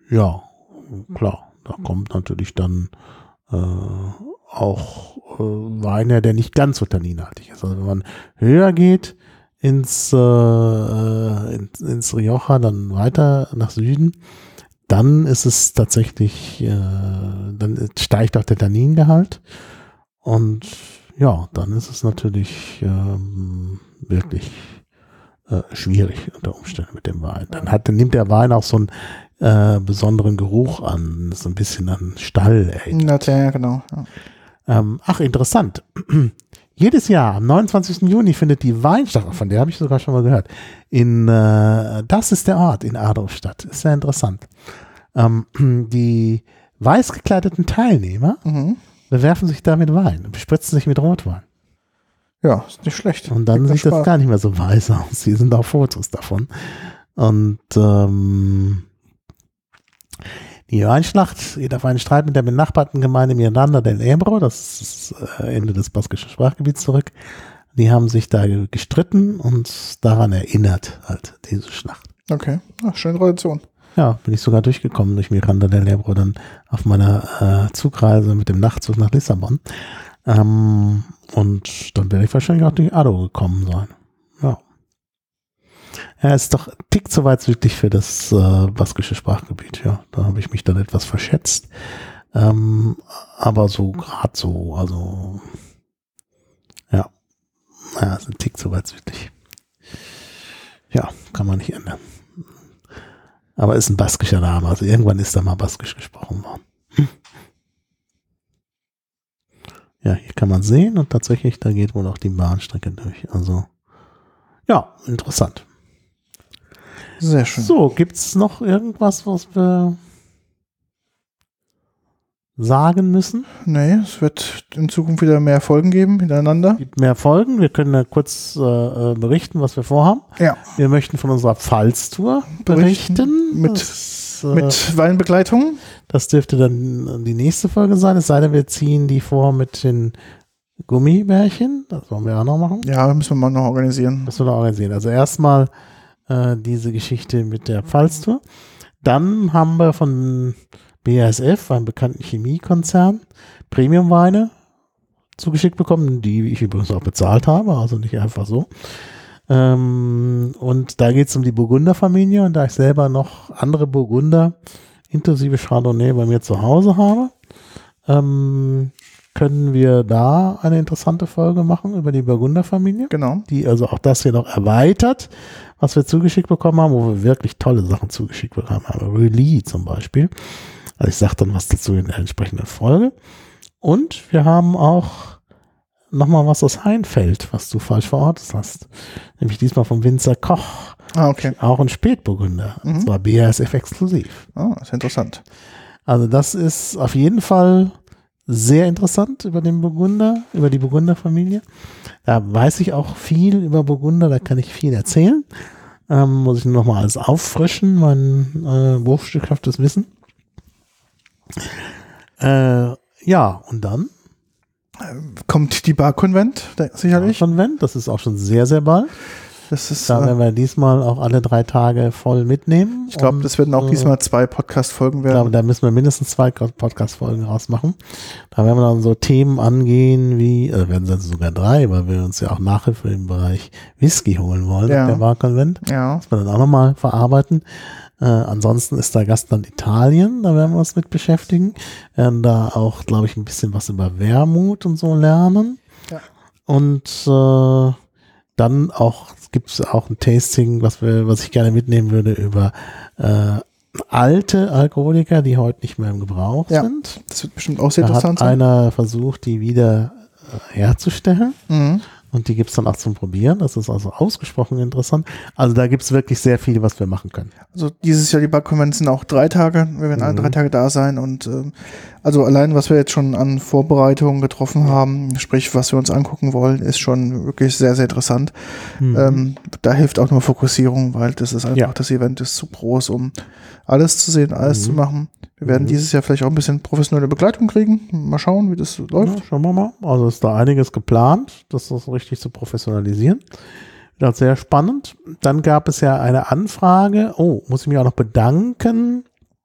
ja, klar, da kommt natürlich dann äh, auch äh, Wein her, der nicht ganz so tanninhaltig ist. Also wenn man höher geht ins, äh, ins, ins Rioja, dann weiter nach Süden, dann ist es tatsächlich, äh, dann steigt auch der Tanningehalt und ja, dann ist es natürlich ähm, wirklich äh, schwierig unter Umständen mit dem Wein. Dann, hat, dann nimmt der Wein auch so einen äh, besonderen Geruch an, so ein bisschen an Stall erinnert. Ja, genau. Ja. Ähm, ach, interessant. Jedes Jahr am neunundzwanzigsten Juni findet die Weinstadt, von der habe ich sogar schon mal gehört, in äh, das ist der Ort in Adolfstadt. Ist sehr interessant. Ähm, die weiß gekleideten Teilnehmer Mhm. bewerfen sich da mit Wein, bespritzen sich mit Rotwein. Ja, ist nicht schlecht. Und dann Gibt sieht das Spaß. gar nicht mehr so weiß aus. Hier sind auch Fotos davon. Und ähm, die Weinschlacht geht auf einen Streit mit der benachbarten Gemeinde Miranda del Ebro, das ist das Ende des baskischen Sprachgebiets zurück. Die haben sich da gestritten und daran erinnert halt diese Schlacht. Okay, ach, schöne Tradition. Ja, bin ich sogar durchgekommen durch Miranda del Ebro dann auf meiner äh, Zugreise mit dem Nachtzug nach Lissabon. Ähm, und dann werde ich wahrscheinlich auch durch Ado gekommen sein. Ja. Er ist doch ein Tick zu weit südlich für das äh, baskische Sprachgebiet, ja. Da habe ich mich dann etwas verschätzt. Ähm, aber so gerade so, also ja. Ja, ist ein Tick zu weit südlich. Ja, kann man nicht ändern. Aber ist ein baskischer Name, also irgendwann ist da mal baskisch gesprochen worden. Hm. Ja, hier kann man sehen und tatsächlich, da geht wohl auch die Bahnstrecke durch. Also, ja, interessant. Sehr schön. So, gibt's noch irgendwas, was wir sagen müssen? Nee, es wird in Zukunft wieder mehr Folgen geben hintereinander. Es gibt mehr Folgen. Wir können ja kurz äh, berichten, was wir vorhaben. Ja. Wir möchten von unserer Pfalztour Berichten berichten. mit- das, äh, Mit Weinbegleitung. das dürfte dann die nächste Folge sein, es sei denn, wir ziehen die vor mit den Gummibärchen. Das wollen wir auch noch machen. Ja, müssen wir mal noch organisieren. Das wir noch organisieren. Also erstmal äh, diese Geschichte mit der Pfalztour. Dann haben wir von B A S F, einem bekannten Chemiekonzern, Premiumweine zugeschickt bekommen, die ich übrigens auch bezahlt habe, also nicht einfach so. Ähm, und da geht es um die Burgunderfamilie und da ich selber noch andere Burgunder inklusive Chardonnay bei mir zu Hause habe, ähm, können wir da eine interessante Folge machen über die Burgunderfamilie, Genau. die also auch das hier noch erweitert, was wir zugeschickt bekommen haben, wo wir wirklich tolle Sachen zugeschickt bekommen haben. Reuilly zum Beispiel. Also ich sage dann was dazu in der entsprechenden Folge. Und wir haben auch nochmal was aus Heinfeld, was du falsch verortet hast. Nämlich diesmal vom Winzer Koch. Ah, okay. Auch ein Spätburgunder. Mhm. Und zwar B A S F exklusiv. Ah, ist interessant. Also das ist auf jeden Fall sehr interessant über den Burgunder, über die Burgunderfamilie. Da weiß ich auch viel über Burgunder, da kann ich viel erzählen. Ähm, muss ich nur noch mal alles auffrischen, mein äh, berufsstückhaftes Wissen. Äh, ja, und dann Kommt die Bar-Konvent, da- sicherlich. schon wenn, das ist auch schon sehr, sehr bald. Das ist, Da werden äh, wir diesmal auch alle drei Tage voll mitnehmen. ich glaube, Und, das werden auch äh, diesmal zwei Podcast-Folgen Ich glaube, werden. da müssen wir mindestens zwei Podcast-Folgen rausmachen. Da werden wir dann so Themen angehen wie, äh, werden es sogar drei, weil wir uns ja auch Nachhilfe im Bereich Whisky holen wollen, Ja. der Barkonvent. Ja, Das werden wir dann auch nochmal verarbeiten. Äh, ansonsten ist da Gastland Italien, da werden wir uns mit beschäftigen. Werden da auch, glaube ich, ein bisschen was über Wermut und so lernen. Ja. Und äh, dann auch gibt es auch ein Tasting, was wir, was ich gerne mitnehmen würde über äh, alte Alkoholiker, die heute nicht mehr im Gebrauch Ja. sind. das wird bestimmt auch sehr Da hat interessant sein. einer versucht, die wieder äh, herzustellen. Mhm. Und die gibt es dann auch zum Probieren. Das ist also ausgesprochen interessant. Also da gibt es wirklich sehr viel, was wir machen können. Also dieses Jahr die Bar-Konvent sind auch drei Tage. Wir werden alle Mhm. drei Tage da sein. Und ähm, also allein, was wir jetzt schon an Vorbereitungen getroffen haben, sprich, was wir uns angucken wollen, ist schon wirklich sehr, sehr interessant. Mhm. Ähm, da hilft auch nur Fokussierung, weil das ist einfach, Ja. das Event ist zu groß, um alles zu sehen, alles Mhm. zu machen. Wir werden Mhm. dieses Jahr vielleicht auch ein bisschen professionelle Begleitung kriegen. Mal schauen, wie das läuft. Ja, schauen wir mal. Also ist da einiges geplant, das ist richtig zu professionalisieren. Das ist sehr spannend. Dann gab es ja eine Anfrage. Oh, muss ich mich auch noch bedanken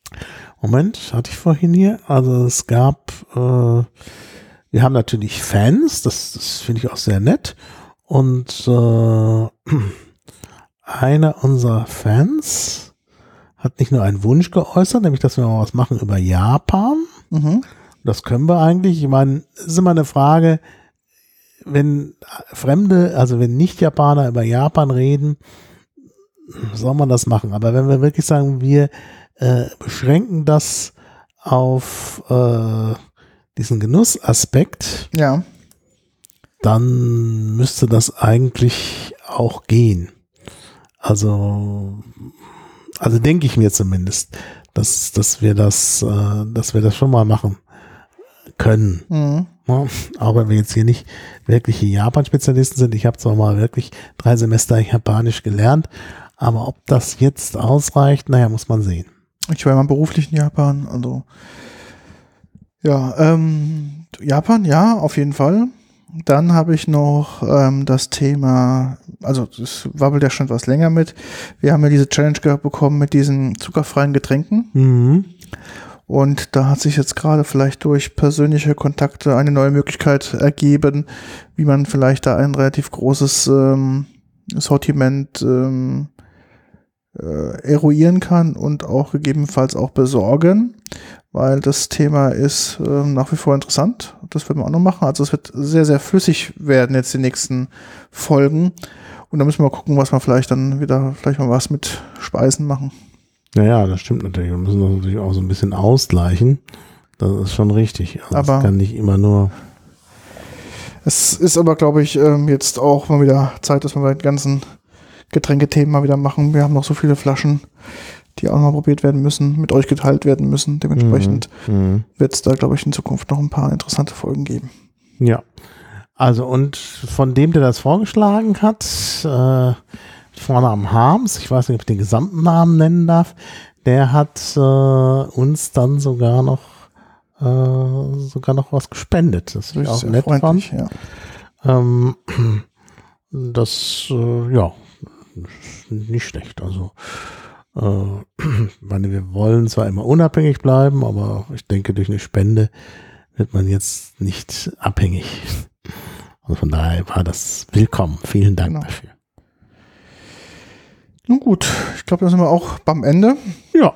Moment, hatte ich vorhin hier. Also es gab, äh, wir haben natürlich Fans, das, das finde ich auch sehr nett. Und äh, einer unserer Fans hat nicht nur einen Wunsch geäußert, nämlich, dass wir mal was machen über Japan. Mhm. Das können wir eigentlich. Ich meine, es ist immer eine Frage, wenn Fremde, also wenn Nicht-Japaner über Japan reden, soll man das machen. Aber wenn wir wirklich sagen, wir äh, beschränken das auf äh, diesen Genussaspekt, Ja. dann müsste das eigentlich auch gehen. Also, also denke ich mir zumindest, dass, dass wir das, äh, dass wir das schon mal machen können. Mhm. Ja, auch wenn wir jetzt hier nicht wirkliche Japan-Spezialisten sind. Ich habe zwar mal wirklich drei Semester Japanisch gelernt, aber ob das jetzt ausreicht, naja, muss man sehen. Ich war ja mal beruflich in Japan, also ja, ähm, Japan, ja, auf jeden Fall. Dann habe ich noch ähm, das Thema, also das wabbelt ja schon etwas länger mit. Wir haben ja diese Challenge gehabt bekommen mit diesen zuckerfreien Getränken. Mhm. Und da hat sich jetzt gerade vielleicht durch persönliche Kontakte eine neue Möglichkeit ergeben, wie man vielleicht da ein relativ großes ähm, Sortiment ähm, äh, eruieren kann und auch gegebenenfalls auch besorgen, weil das Thema ist äh, nach wie vor interessant. Das werden wir auch noch machen. Also es wird sehr, sehr flüssig werden jetzt die nächsten Folgen. Und da müssen wir mal gucken, was wir vielleicht dann wieder, vielleicht mal was mit Speisen machen. Naja, das stimmt natürlich. Wir müssen das natürlich auch so ein bisschen ausgleichen. Das ist schon richtig. Also Aber es kann nicht immer nur. Es ist aber, glaube ich, ähm, jetzt auch mal wieder Zeit, dass wir die ganzen Getränkethemen mal wieder machen. Wir haben noch so viele Flaschen, die auch mal probiert werden müssen, mit euch geteilt werden müssen. Dementsprechend Mhm. wird es da, glaube ich, in Zukunft noch ein paar interessante Folgen geben. Ja. Also und von dem, der das vorgeschlagen hat, äh, vorne am Harms, ich weiß nicht, ob ich den gesamten Namen nennen darf, der hat äh, uns dann sogar noch äh, sogar noch was gespendet. Das ist auch nett fand. Ja. Ähm, das, äh, ja, nicht schlecht. Also, äh, meine, wir wollen zwar immer unabhängig bleiben, aber ich denke, durch eine Spende wird man jetzt nicht abhängig. Also von daher war das willkommen. Vielen Dank Genau. dafür. Nun gut, ich glaube, da sind wir auch beim Ende. Ja.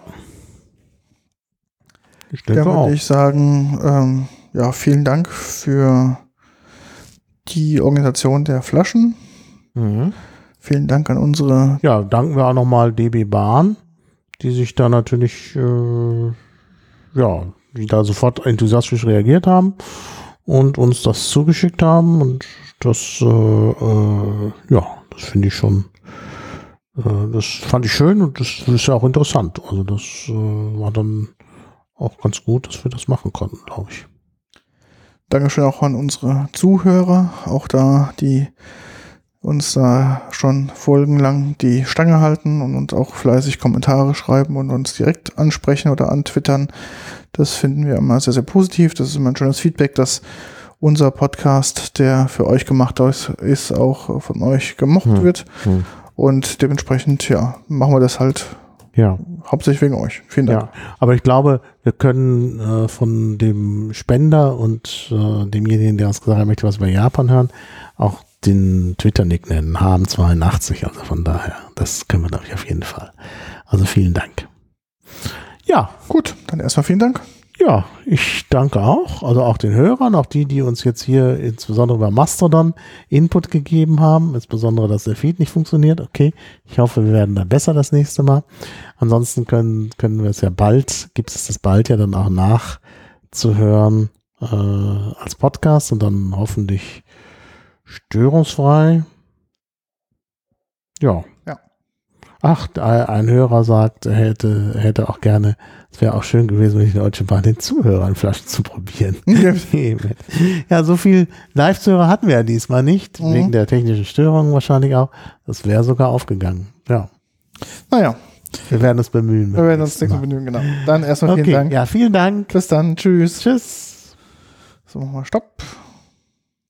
Ich denke Da auch. würde ich sagen, ähm, ja, vielen Dank für die Organisation der Flaschen. Mhm. Vielen Dank an unsere. Ja, danken wir auch nochmal D B Bahn, die sich da natürlich, äh, ja, die da sofort enthusiastisch reagiert haben und uns das zugeschickt haben. Und das, äh, äh, ja, das finde ich schon, äh, das fand ich schön und das ist ja auch interessant. Also das äh, war dann auch ganz gut, dass wir das machen konnten, glaube ich. Dankeschön auch an unsere Zuhörer, auch da, die uns da schon folgenlang die Stange halten und uns auch fleißig Kommentare schreiben und uns direkt ansprechen oder antwittern. Das finden wir immer sehr, sehr positiv. Das ist immer ein schönes Feedback, dass unser Podcast, der für euch gemacht ist, auch von euch gemocht Hm. wird. Hm. Und dementsprechend, ja, machen wir das halt Ja. hauptsächlich wegen euch. Vielen Dank. Ja, aber ich glaube, wir können äh, von dem Spender und äh, demjenigen, der uns gesagt hat, er möchte was über Japan hören, auch den Twitter-Nick nennen, H M zweiundachtzig, also von daher, das können wir, glaube ich, auf jeden Fall. Also vielen Dank. Ja, Gut, dann erstmal vielen Dank. ja, ich danke auch, also auch den Hörern, auch die, die uns jetzt hier insbesondere über Mastodon Input gegeben haben, insbesondere, dass der Feed nicht funktioniert. Okay, ich hoffe, wir werden da besser das nächste Mal. Ansonsten können, können wir es ja bald, gibt es das bald ja dann auch nachzuhören äh, als Podcast und dann hoffentlich störungsfrei. Ja. Ja. Ach, ein Hörer sagt, er hätte, hätte auch gerne, es wäre auch schön gewesen, wenn ich die Deutsche Bahn den Zuhörern Flaschen zu probieren. Ja, so viel Live-Zuhörer hatten wir ja diesmal nicht, Mhm. wegen der technischen Störungen wahrscheinlich auch. Das wäre sogar aufgegangen. Ja. Naja, Wir werden uns bemühen. wir werden uns nächstes Mal bemühen, genau. Dann erstmal Okay, vielen Dank. ja, vielen Dank. Bis dann. Tschüss. Tschüss. So, machen wir Stopp.